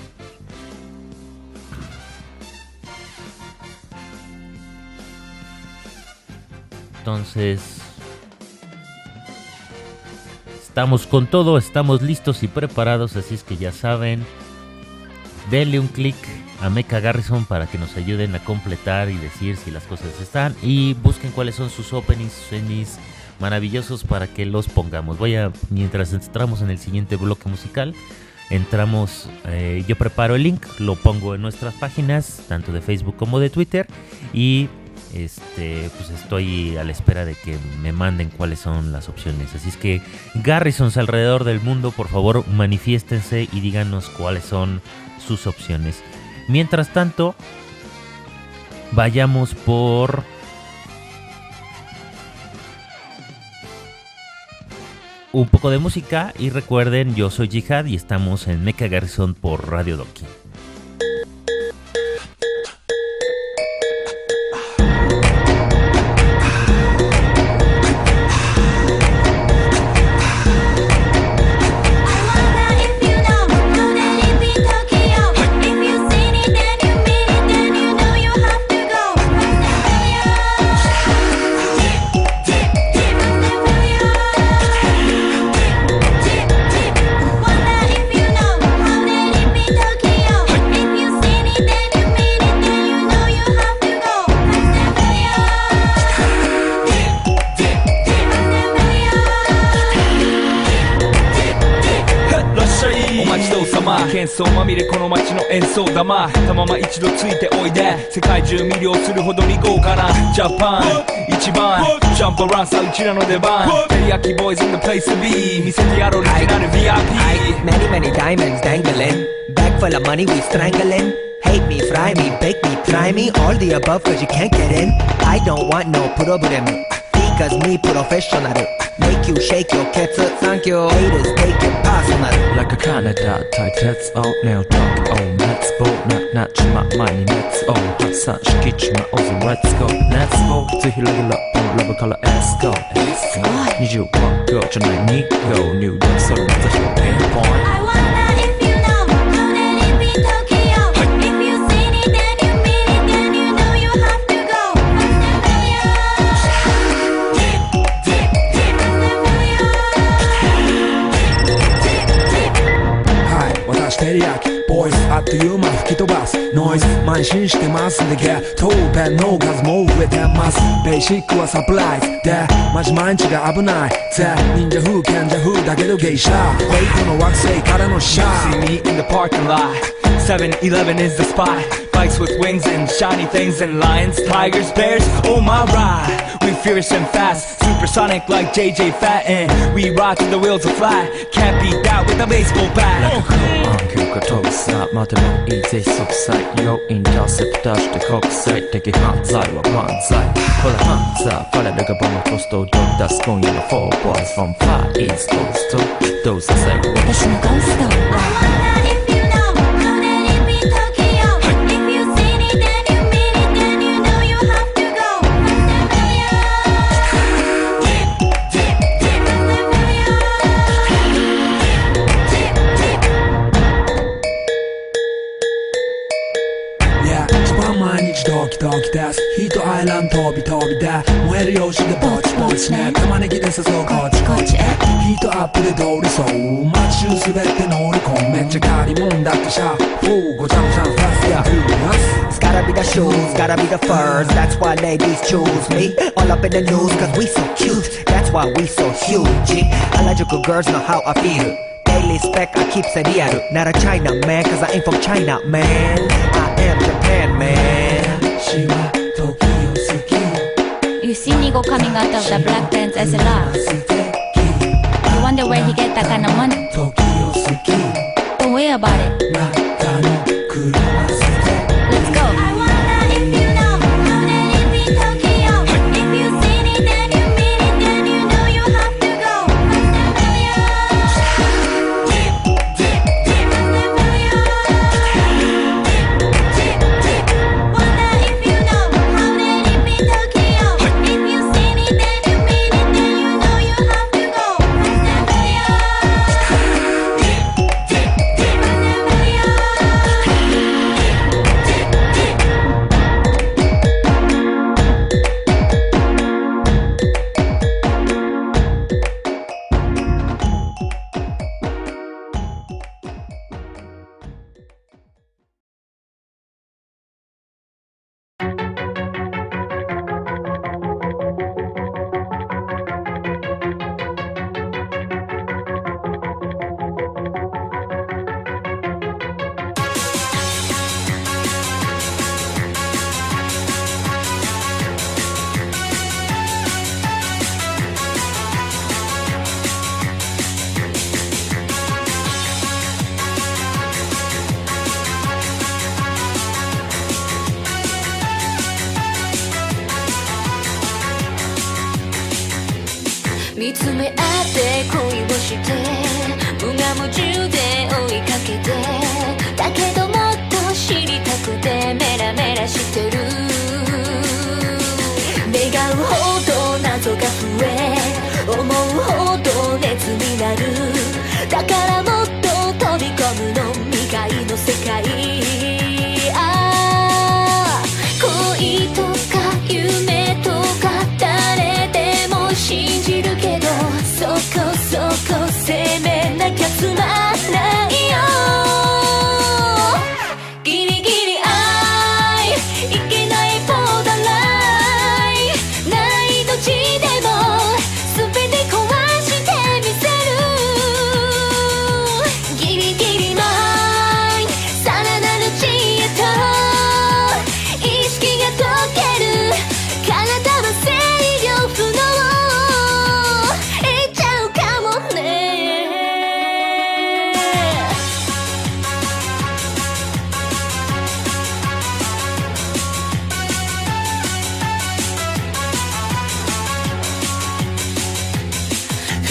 no? Entonces... estamos con todo, estamos listos y preparados, así es que ya saben, denle un clic a Mecha Garrison para que nos ayuden a completar y decir si las cosas están, y busquen cuáles son sus openings, sus endings maravillosos para que los pongamos. Mientras entramos en el siguiente bloque musical, yo preparo el link, lo pongo en nuestras páginas, tanto de Facebook como de Twitter, y pues estoy a la espera de que me manden cuáles son las opciones. Así es que Garrisons alrededor del mundo, por favor, manifiéstense y díganos cuáles son sus opciones. Mientras tanto, vayamos por un poco de música. Y recuerden, yo soy Jihad y estamos en Mecha Garrison por Radio Doki. 幻想まみれこの街の演奏玉たまま一度ついておいで世界中魅了するほどに豪華なジャパン一番ジャンプアランさうちらの出番テリヤキボーイズ in the place to be 見せてやろうオリジナル VIP Many many diamonds dangling Bag full of money we strangling Hate me, fry me, bake me, try me All the above cause you can't get in I don't want no problem Because me professional Make you shake your cats Thank you Haters take it personal Like a Canada type that's all now talk oh let's goなっちま前に let's all 発散しきちまおうぜ let's go let's go ぜひレギュラーラブから let's go 25秒じゃない2秒入力それまた表現ポイント I wonder if you know Let it be Tokyo If you seen it then you mean it Then you know you have to go はい私テリヤキボイスあっという間吹き飛ばすノイズ慢心してますんでゲットペンの数も増えてますベーシックはサプライズでマジ毎日が危ないぜ忍者風賢者風だけどゲイシャウェイトの惑星からのシャー See me in the parking lot 7-Eleven is the spot Bikes with wings and shiny things and lions, tigers, bears, oh my ride We fierce and fast, supersonic like JJ Fatten We ride till the wheels are flat Can't beat that with a baseball bat Like a cool on 急化飛ぶさまでもいいぜ即歳要インターセプターして国際的犯罪は万歳これ犯罪彼らがボムコストを取り出す今夜の4 boys from far east coast どうせ最後私のゴースト I wonder if you know Let it be Tokyo If you seen it then you mean it Then you know you have to go Yeah 一番毎日ドキドキですヒートアイランド飛び飛びで燃える用紙でぼちぼちね玉ねぎで誘うこっちこっちへヒートアップで通りそう街中滑って乗り込むめっちゃ借りもんだってシャーごちゃごちゃファスやフーマス It's gotta be the shoes, gotta be the furs That's why ladies choose me All up in the news cause we so cute That's why we so huge Harajuku girls know how I feel Daily spec I keep it real Not a China man cause I ain't from China man I am Japan man 私は時を好き You see Nigo coming out of the black pants as a laugh You wonder where he get that kind of money 時を好き Don't worry about it またの狂わせて Let's go I wonder if you know Let it be Tokyo If you seen it then you mean it Then you know you have to go Wonder if you know Let it be Tokyo If you seen it then you mean it Then you know you have to go 見つめ合って恋をして無我夢中で追いかけてだけどもっと知りたくてメラメラしてる願うほど謎が増え思うほど熱になるだからもっと飛び込むの未開の世界恋とか夢とか誰でも信じるけどそこそこ責めなきゃつまんないよギリギリ愛いけないボーダーラインないどっちでも全て壊してみせる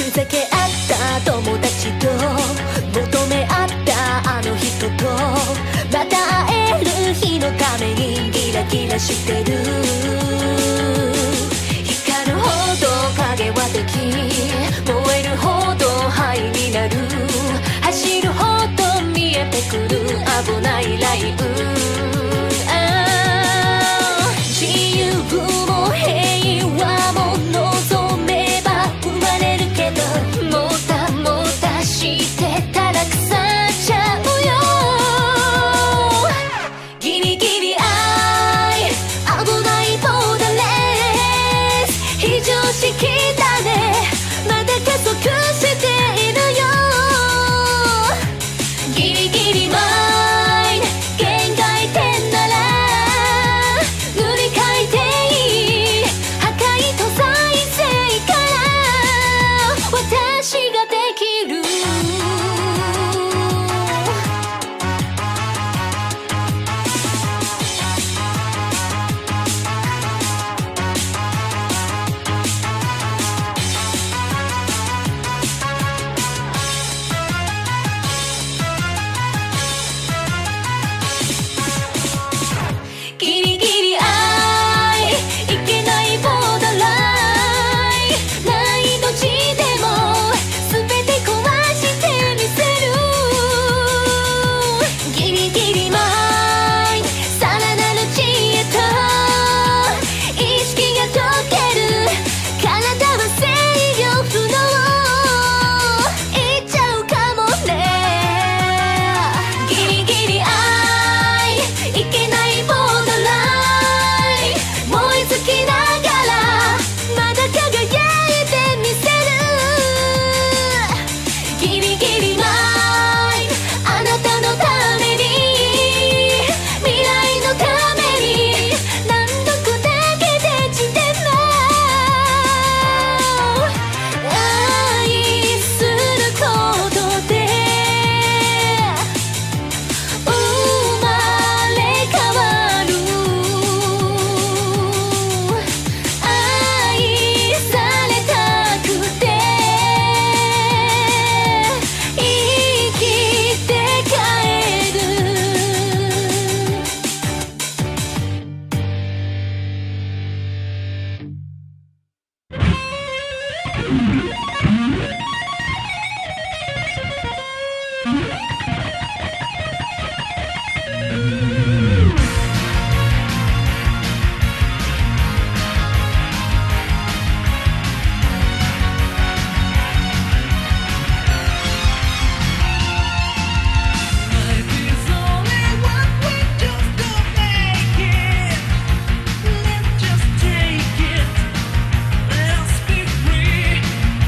ふざけ合った友達と求め合ったあの人とまた会える日のためにギラギラしてる光るほど影は敵燃えるほど灰になる走るほど見えてくる危ない雷雨自由も平和も望めば生まれるけどもたもたしてたら腐っちゃうよギリギリ愛危ないボーダーレス非常識だねまだ加速しているよギリギリ前限界点なら塗り替えていい破壊と再生から私ができるギリギリ愛いけないボーダーライン何の地でも全て壊してみせるギリギリ前さらなる知恵と意識が解ける体は制御不能いっちゃうかもねギリギリ愛いけないボーダーライン燃え尽きながらまだ輝いてみせるギリギリ前あなたのために未来のために何度砕けて散っても愛することで生まれ変わる愛されたくて生きて帰る Let's just take it. Let's be free.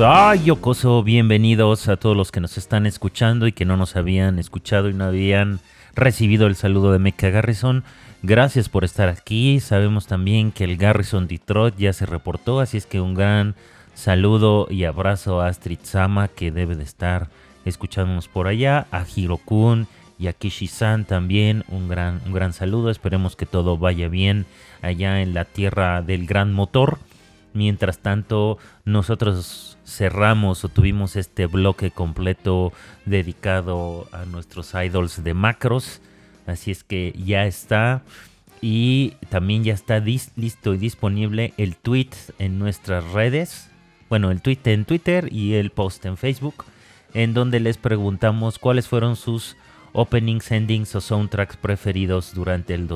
Ay, Yokoso, bienvenidos a todos los que nos están escuchando y que no nos habían escuchado y no habían recibido el saludo de Mecha Garrison. Gracias por estar aquí. Sabemos también que el Garrison Detroit ya se reportó, así es que un gran saludo y abrazo a Astrid Sama, que debe de estar escuchándonos por allá, a Hirokun y a Kishi-san también, un gran saludo. Esperemos que todo vaya bien allá en la tierra del gran motor. Mientras tanto, nosotros cerramos o tuvimos este bloque completo dedicado a nuestros idols de Macros. Así es que ya está. Y también ya está listo y disponible el tweet en nuestras redes. Bueno, el tweet en Twitter y el post en Facebook, en donde les preguntamos cuáles fueron sus openings, endings o soundtracks preferidos durante el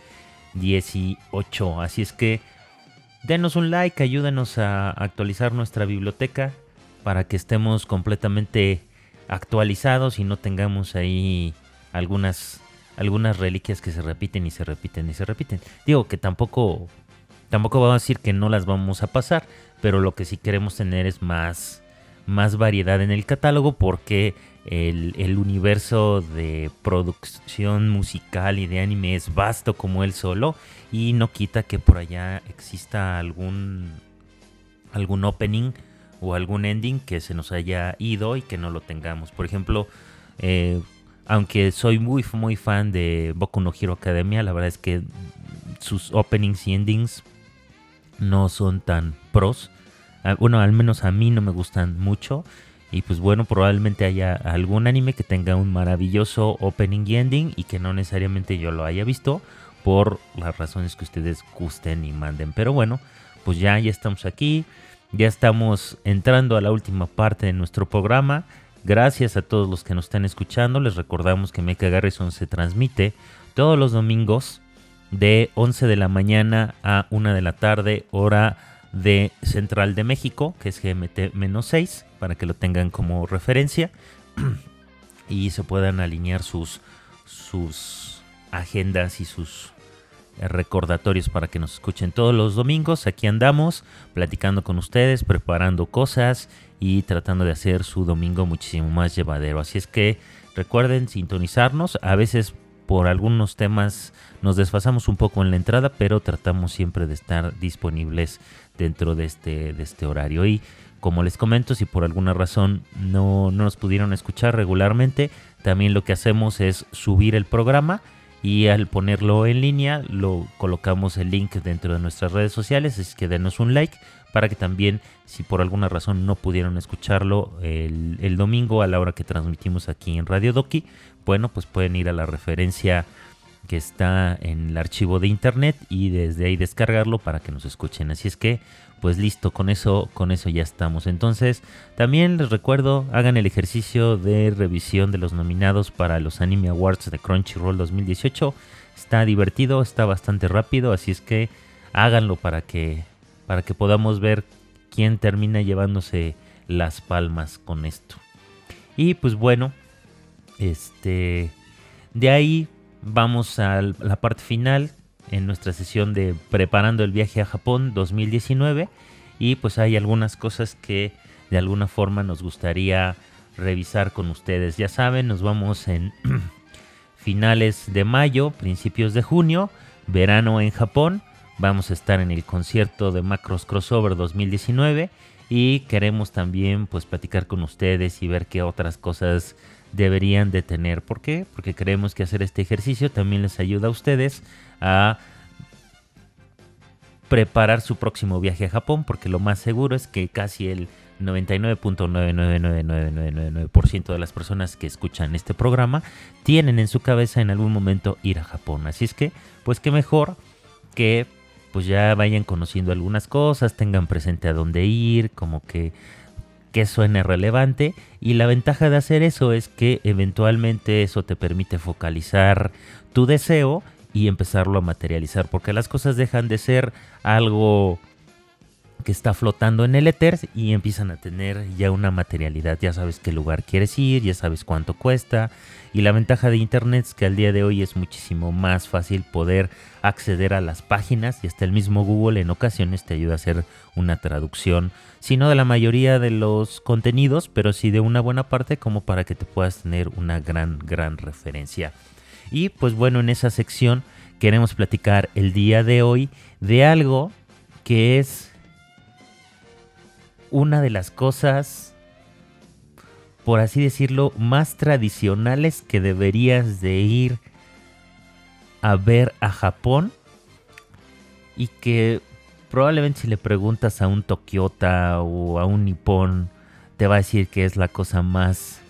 2018. Así es que denos un like, ayúdenos a actualizar nuestra biblioteca para que estemos completamente actualizados y no tengamos ahí algunas reliquias que se repiten y se repiten y se repiten. Digo que tampoco vamos a decir que no las vamos a pasar, pero lo que sí queremos tener es más variedad en el catálogo, porque el universo de producción musical y de anime es vasto como él solo, y no quita que por allá exista algún opening o algún ending que se nos haya ido y que no lo tengamos. Por ejemplo, aunque soy muy fan de Boku no Hero Academia, la verdad es que sus openings y endings no son tan pros. Bueno, al menos a mí no me gustan mucho. Y pues bueno, probablemente haya algún anime que tenga un maravilloso opening y ending y que no necesariamente yo lo haya visto, por las razones que ustedes gusten y manden. Pero bueno, pues ya estamos aquí. Ya estamos entrando a la última parte de nuestro programa. Gracias a todos los que nos están escuchando. Les recordamos que Mecha Garrison se transmite todos los domingos de 11 de la mañana a 1 de la tarde, hora de Central de México, que es GMT-6, para que lo tengan como referencia y se puedan alinear sus agendas y sus recordatorios para que nos escuchen todos los domingos. Aquí andamos platicando con ustedes, preparando cosas y tratando de hacer su domingo muchísimo más llevadero. Así es que recuerden sintonizarnos. A veces por algunos temas nos desfasamos un poco en la entrada, pero tratamos siempre de estar disponibles dentro de este horario. Y como les comento, si por alguna razón no nos pudieron escuchar regularmente, también lo que hacemos es subir el programa, y al ponerlo en línea lo colocamos el link dentro de nuestras redes sociales. Así que denos un like para que también, si por alguna razón no pudieron escucharlo el domingo a la hora que transmitimos aquí en Radio Doki, bueno, pues pueden ir a la referencia que está en el archivo de internet y desde ahí descargarlo para que nos escuchen. Así es que, pues listo, con eso ya estamos. Entonces, también les recuerdo, hagan el ejercicio de revisión de los nominados para los Anime Awards de Crunchyroll 2018. Está divertido, está bastante rápido, así es que háganlo para que podamos ver quién termina llevándose las palmas con esto. Y pues bueno, de ahí vamos a la parte final en nuestra sesión de preparando el viaje a Japón 2019, y pues hay algunas cosas que de alguna forma nos gustaría revisar con ustedes. Ya saben, nos vamos en finales de mayo, principios de junio, verano en Japón. Vamos a estar en el concierto de Macros Crossover 2019 y queremos también pues platicar con ustedes y ver qué otras cosas deberían de tener. ¿Por qué? Porque creemos que hacer este ejercicio también les ayuda a ustedes a preparar su próximo viaje a Japón, porque lo más seguro es que casi el 99.99999% de las personas que escuchan este programa tienen en su cabeza en algún momento ir a Japón. Así es que, pues qué mejor que pues ya vayan conociendo algunas cosas, tengan presente a dónde ir, como que suene relevante. Y la ventaja de hacer eso es que eventualmente eso te permite focalizar tu deseo y empezarlo a materializar, porque las cosas dejan de ser algo que está flotando en el éter y empiezan a tener ya una materialidad. Ya sabes qué lugar quieres ir, ya sabes cuánto cuesta. Y la ventaja de internet es que al día de hoy es muchísimo más fácil poder acceder a las páginas y hasta el mismo Google en ocasiones te ayuda a hacer una traducción, si no de la mayoría de los contenidos, pero sí de una buena parte, como para que te puedas tener una gran referencia. Y pues bueno, en esa sección queremos platicar el día de hoy de algo que es una de las cosas, por así decirlo, más tradicionales que deberías de ir a ver a Japón, y que probablemente si le preguntas a un tokiota o a un nipón te va a decir que es la cosa más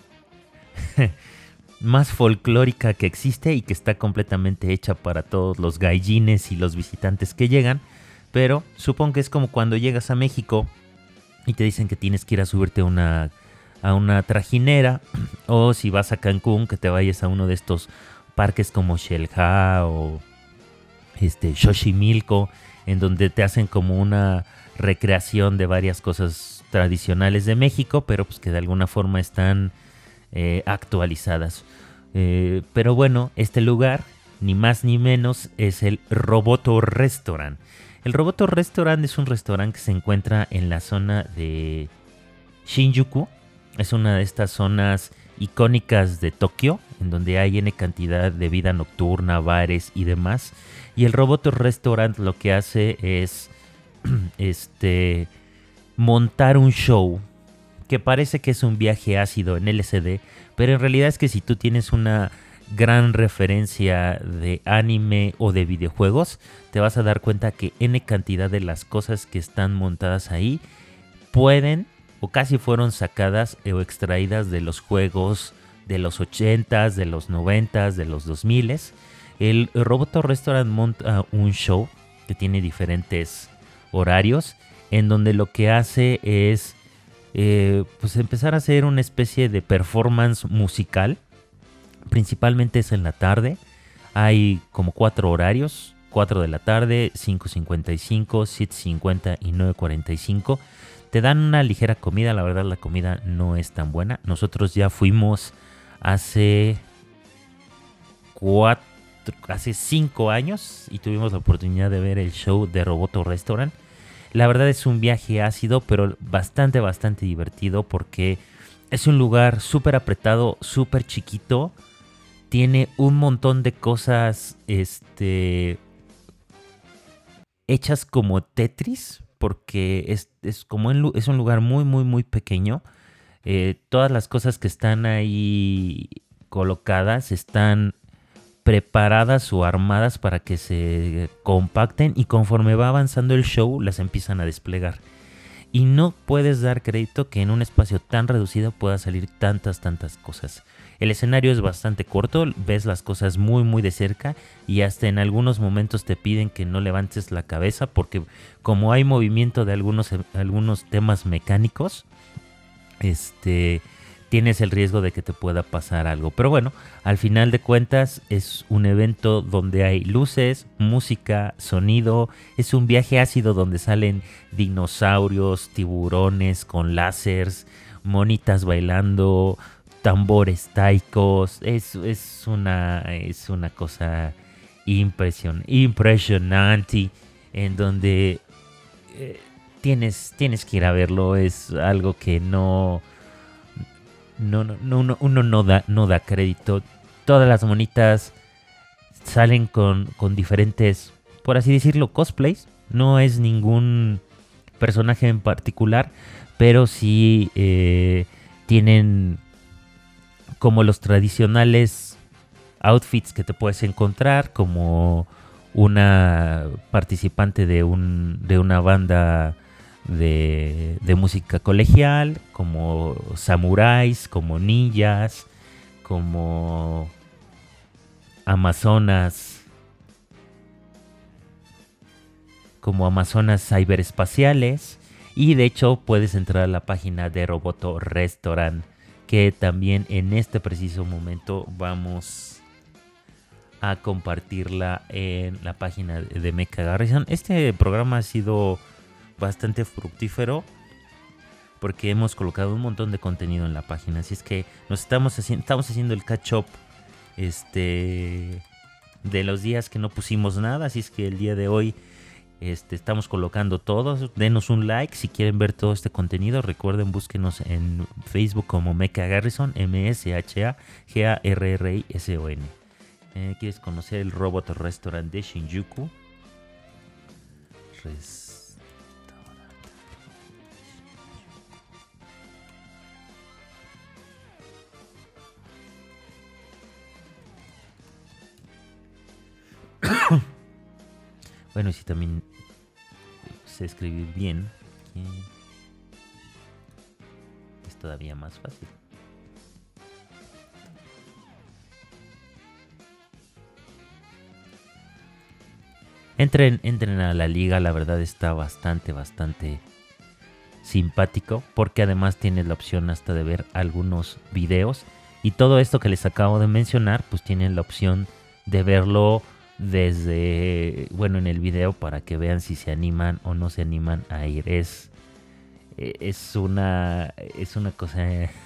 más folclórica que existe y que está completamente hecha para todos los gaijines y los visitantes que llegan. Pero supongo que es como cuando llegas a México y te dicen que tienes que ir a subirte a una trajinera, o si vas a Cancún que te vayas a uno de estos parques como Xel-Há o Xochimilco, en donde te hacen como una recreación de varias cosas tradicionales de México, pero pues que de alguna forma están actualizadas. Pero bueno, este lugar, ni más ni menos, es el Roboto Restaurant. El Roboto Restaurant es un restaurante que se encuentra en la zona de Shinjuku. Es una de estas zonas icónicas de Tokio, en donde hay N cantidad de vida nocturna, bares y demás. Y el Roboto Restaurant lo que hace es montar un show que parece que es un viaje ácido en LSD, pero en realidad es que si tú tienes una gran referencia de anime o de videojuegos, te vas a dar cuenta que N cantidad de las cosas que están montadas ahí pueden o casi fueron sacadas o extraídas de los juegos de los 80s, de los 90s, de los 2000s. El Roboto Restaurant monta un show que tiene diferentes horarios, en donde lo que hace es pues empezar a hacer una especie de performance musical. Principalmente es en la tarde. Hay como 4 horarios: 4 de la tarde, 5:55, 7:50 y 9:45. Te dan una ligera comida. La verdad, la comida no es tan buena. Nosotros ya fuimos hace 5 años y tuvimos la oportunidad de ver el show de Roboto Restaurant. La verdad es un viaje ácido, pero bastante divertido, porque es un lugar súper apretado, súper chiquito. Tiene un montón de cosas hechas como Tetris, porque es un lugar muy pequeño. Todas las cosas que están ahí colocadas están preparadas o armadas para que se compacten, y conforme va avanzando el show las empiezan a desplegar. Y no puedes dar crédito que en un espacio tan reducido pueda salir tantas cosas. El escenario es bastante corto, ves las cosas muy de cerca, y hasta en algunos momentos te piden que no levantes la cabeza, porque como hay movimiento de algunos temas mecánicos, tienes el riesgo de que te pueda pasar algo. Pero bueno, al final de cuentas es un evento donde hay luces, música, sonido. Es un viaje ácido donde salen dinosaurios, tiburones con láseres, monitas bailando, tambores taikos. Es una cosa impresionante, en donde tienes que ir a verlo. Es algo que uno no da crédito. Todas las monitas salen con diferentes, por así decirlo, cosplays. No es ningún personaje en particular, pero sí tienen como los tradicionales outfits que te puedes encontrar, como una participante de una banda de música colegial, como samuráis, como ninjas, como amazonas ciberespaciales. Y de hecho puedes entrar a la página de Roboto Restaurant, que también en este preciso momento vamos a compartirla en la página de Mecha Garrison. Este programa ha sido bastante fructífero porque hemos colocado un montón de contenido en la página. Así es que estamos haciendo el catch up de los días que no pusimos nada. Así es que el día de hoy estamos colocando todos. Denos un like si quieren ver todo este contenido. Recuerden, búsquenos en Facebook como Mecha Garrison, MSHAGARRISON. ¿Quieres conocer el Robot Restaurant de Shinjuku? Bueno, y si también sé escribir bien, es todavía más fácil. Entren a la liga, la verdad está bastante simpático, porque además tienes la opción hasta de ver algunos videos, y todo esto que les acabo de mencionar, pues tienen la opción de verlo desde, en el video, para que vean si se animan o no se animan a ir. Es una cosa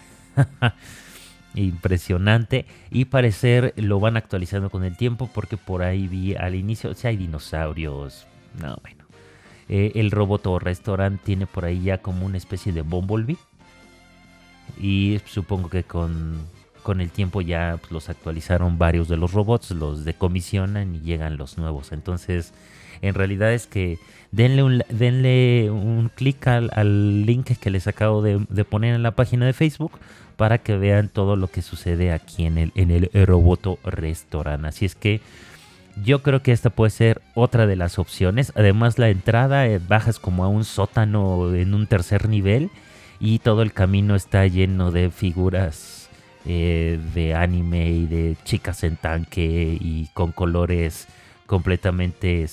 impresionante, y parecer lo van actualizando con el tiempo, porque por ahí vi al inicio, o sea, hay dinosaurios, el Roboto Restaurant tiene por ahí ya como una especie de Bumblebee, y supongo que con el tiempo ya pues, los actualizaron varios de los robots, los decomisionan y llegan los nuevos. Entonces, en realidad es que denle un clic al link que les acabo de poner en la página de Facebook, para que vean todo lo que sucede aquí en el Roboto Restaurant. Así es que yo creo que esta puede ser otra de las opciones. Además, la entrada, bajas como a un sótano en un tercer nivel, y todo el camino está lleno de figuras de anime y de chicas en tanque, y con colores completamente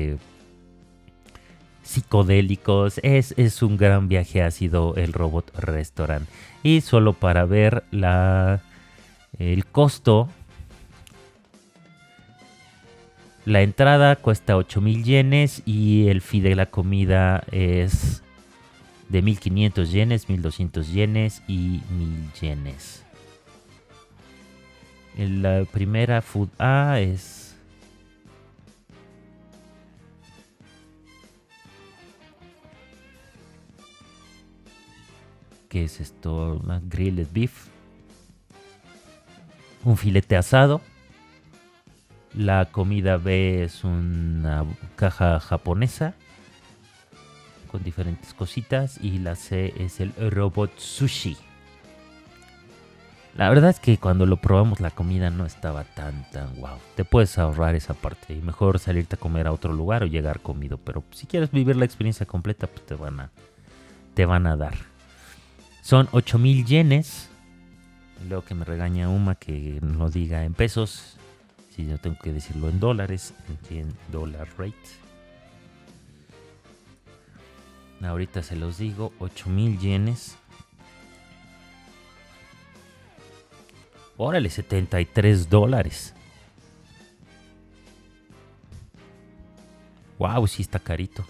psicodélicos. Es un gran viaje, ha sido el Robot Restaurant. Y solo para ver el costo, la entrada cuesta 8,000 yenes, y el fee de la comida es de 1,500 yenes, 1,200 yenes y 1,000 yenes. La primera Food A es ¿qué es esto? Grilled beef, un filete asado. La comida B es una caja japonesa con diferentes cositas, y la C es el robot sushi. La verdad es que cuando lo probamos la comida no estaba tan wow. Te puedes ahorrar esa parte y mejor salirte a comer a otro lugar o llegar comido. Pero si quieres vivir la experiencia completa, pues te van a dar. Son 8,000 yenes. Luego que me regaña Uma que no diga en pesos. Si yo tengo que decirlo en dólares, en dollar rate. Ahorita se los digo, 8,000 yenes. Órale, $73. Wow, sí está carito.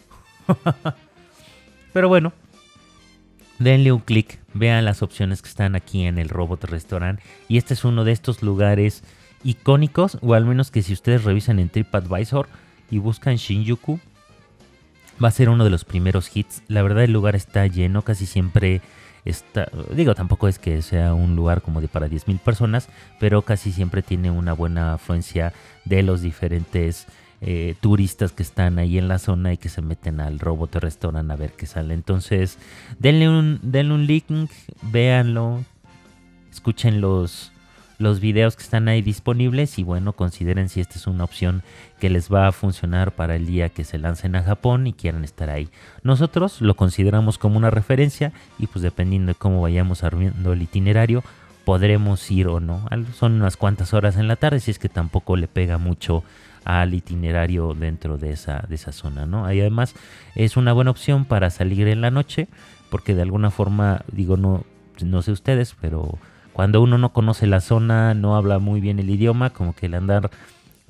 Pero bueno, denle un clic, vean las opciones que están aquí en el Robot Restaurant. Y este es uno de estos lugares icónicos, o al menos que si ustedes revisan en TripAdvisor y buscan Shinjuku, va a ser uno de los primeros hits. La verdad, el lugar está lleno, casi siempre está, tampoco es que sea un lugar como para 10,000 personas, pero casi siempre tiene una buena afluencia de los diferentes turistas que están ahí en la zona y que se meten al Robot Restaurant a ver qué sale. Entonces, denle un link, véanlo, escuchen los videos que están ahí disponibles, y consideren si esta es una opción que les va a funcionar para el día que se lancen a Japón y quieran estar ahí. Nosotros lo consideramos como una referencia, y pues dependiendo de cómo vayamos armando el itinerario, podremos ir o no. Son unas cuantas horas en la tarde, si es que tampoco le pega mucho al itinerario dentro de esa zona, ¿no? Y además es una buena opción para salir en la noche, porque de alguna forma, no sé ustedes, pero cuando uno no conoce la zona, no habla muy bien el idioma, como que el andar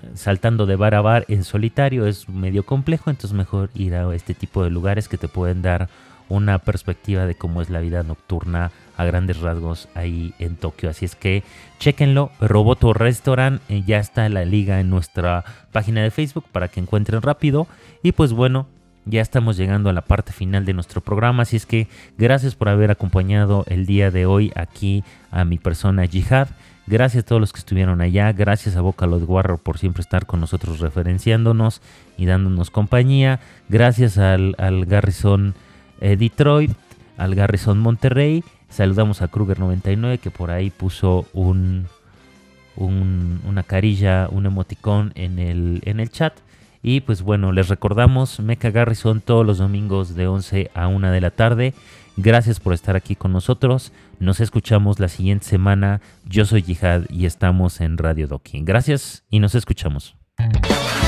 saltando de bar a bar en solitario es medio complejo, entonces mejor ir a este tipo de lugares que te pueden dar una perspectiva de cómo es la vida nocturna a grandes rasgos ahí en Tokio. Así es que chéquenlo, Roboto Restaurant, ya está la liga en nuestra página de Facebook para que encuentren rápido. Y pues bueno, ya estamos llegando a la parte final de nuestro programa, así es que gracias por haber acompañado el día de hoy aquí a mi persona Jihad. Gracias a todos los que estuvieron allá, gracias a Vocaloid Warrior por siempre estar con nosotros referenciándonos y dándonos compañía. Gracias al Garrison Detroit, al Garrison Monterrey. Saludamos a Kruger99 que por ahí puso una carilla, un emoticón en el chat. Y pues bueno, les recordamos Mecha Garrison todos los domingos de 11 a 1 de la tarde. Gracias por estar aquí con nosotros. Nos escuchamos la siguiente semana. Yo soy Jihad y estamos en Radio Doki. Gracias y nos escuchamos. 1, 2,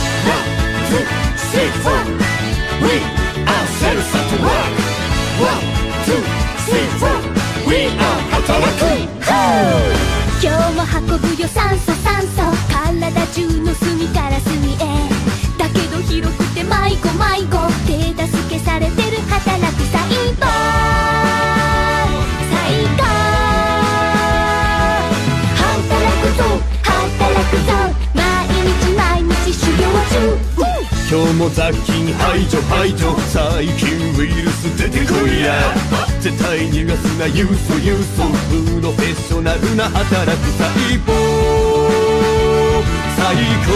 3, 4 We are Celsa to work 1, 2, 3, 4 We are Hataraku 今日も運ぶよ酸素酸素体中の隅から隅へだけど広くて迷子迷子手助けされてる働く細胞最高働くぞ働くぞ毎日毎日修行中今日も雑菌排除排除細菌ウイルス出てこいや絶対逃がすなユーソユーソプロフェッショナルな働く細胞最高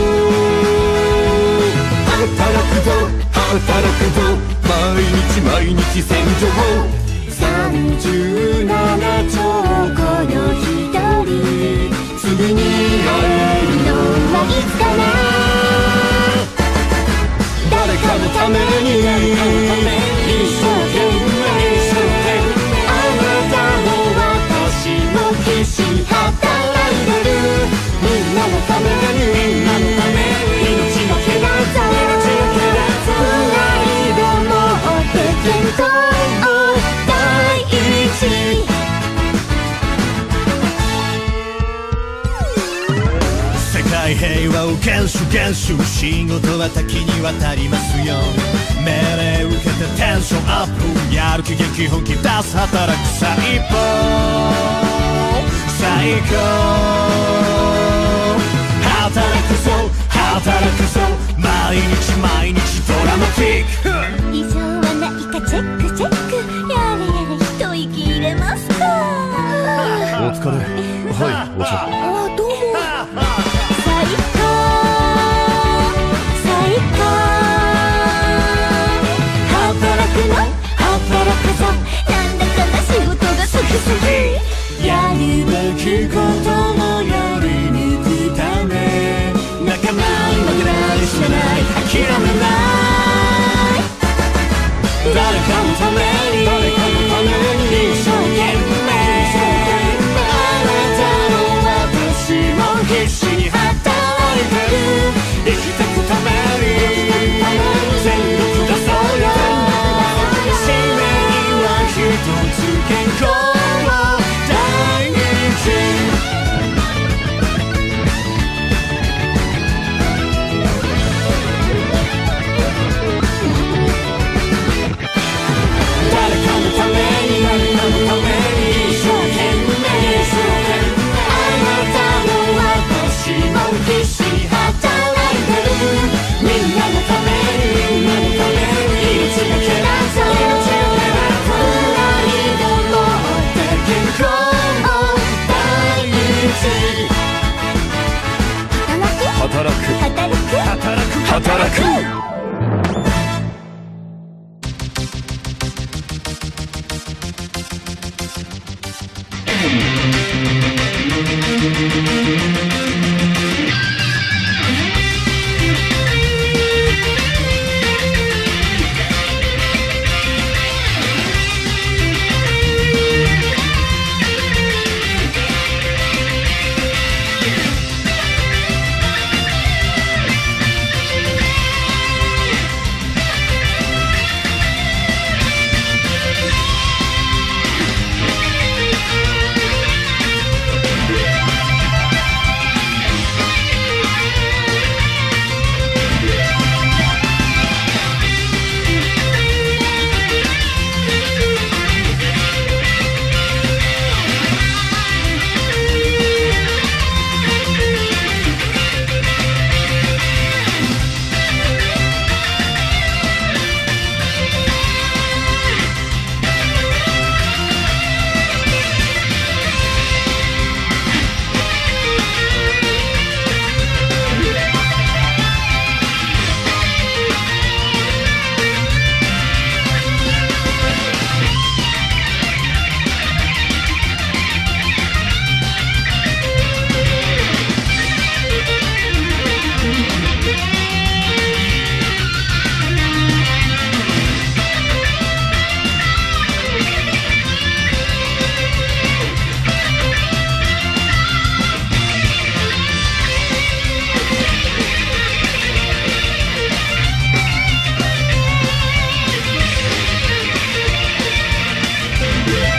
働くぞ働くぞ毎日毎日戦場37兆個の一人次に会えるのはいつかな誰かのために一生懸命あなたも私も必死働いてるみんなのために命がけだぞプライド持って健康を第一世界平和を厳守厳守仕事は多岐にわたりますよ命令受けてテンションアップやる気元気本気出す働く細胞最高働くぞ働くぞ毎日毎日ドラマティック異常はないかチェックチェックやれやれ一息入れますかお疲れはいお茶あどうも最高最高働くの働くぞなんだかんだ仕事が好きすぎやるべきこともやり抜くため仲間に負けない死なない諦めない誰かのために一生懸命あなたも私も必死に働いてる生きてくために全力出そうよ使命は一つ健康を第一誰かのために一生懸命あなたも私も必死に働いてるみんなのために命がけだぞプライド持って健康を第一働く Tokyo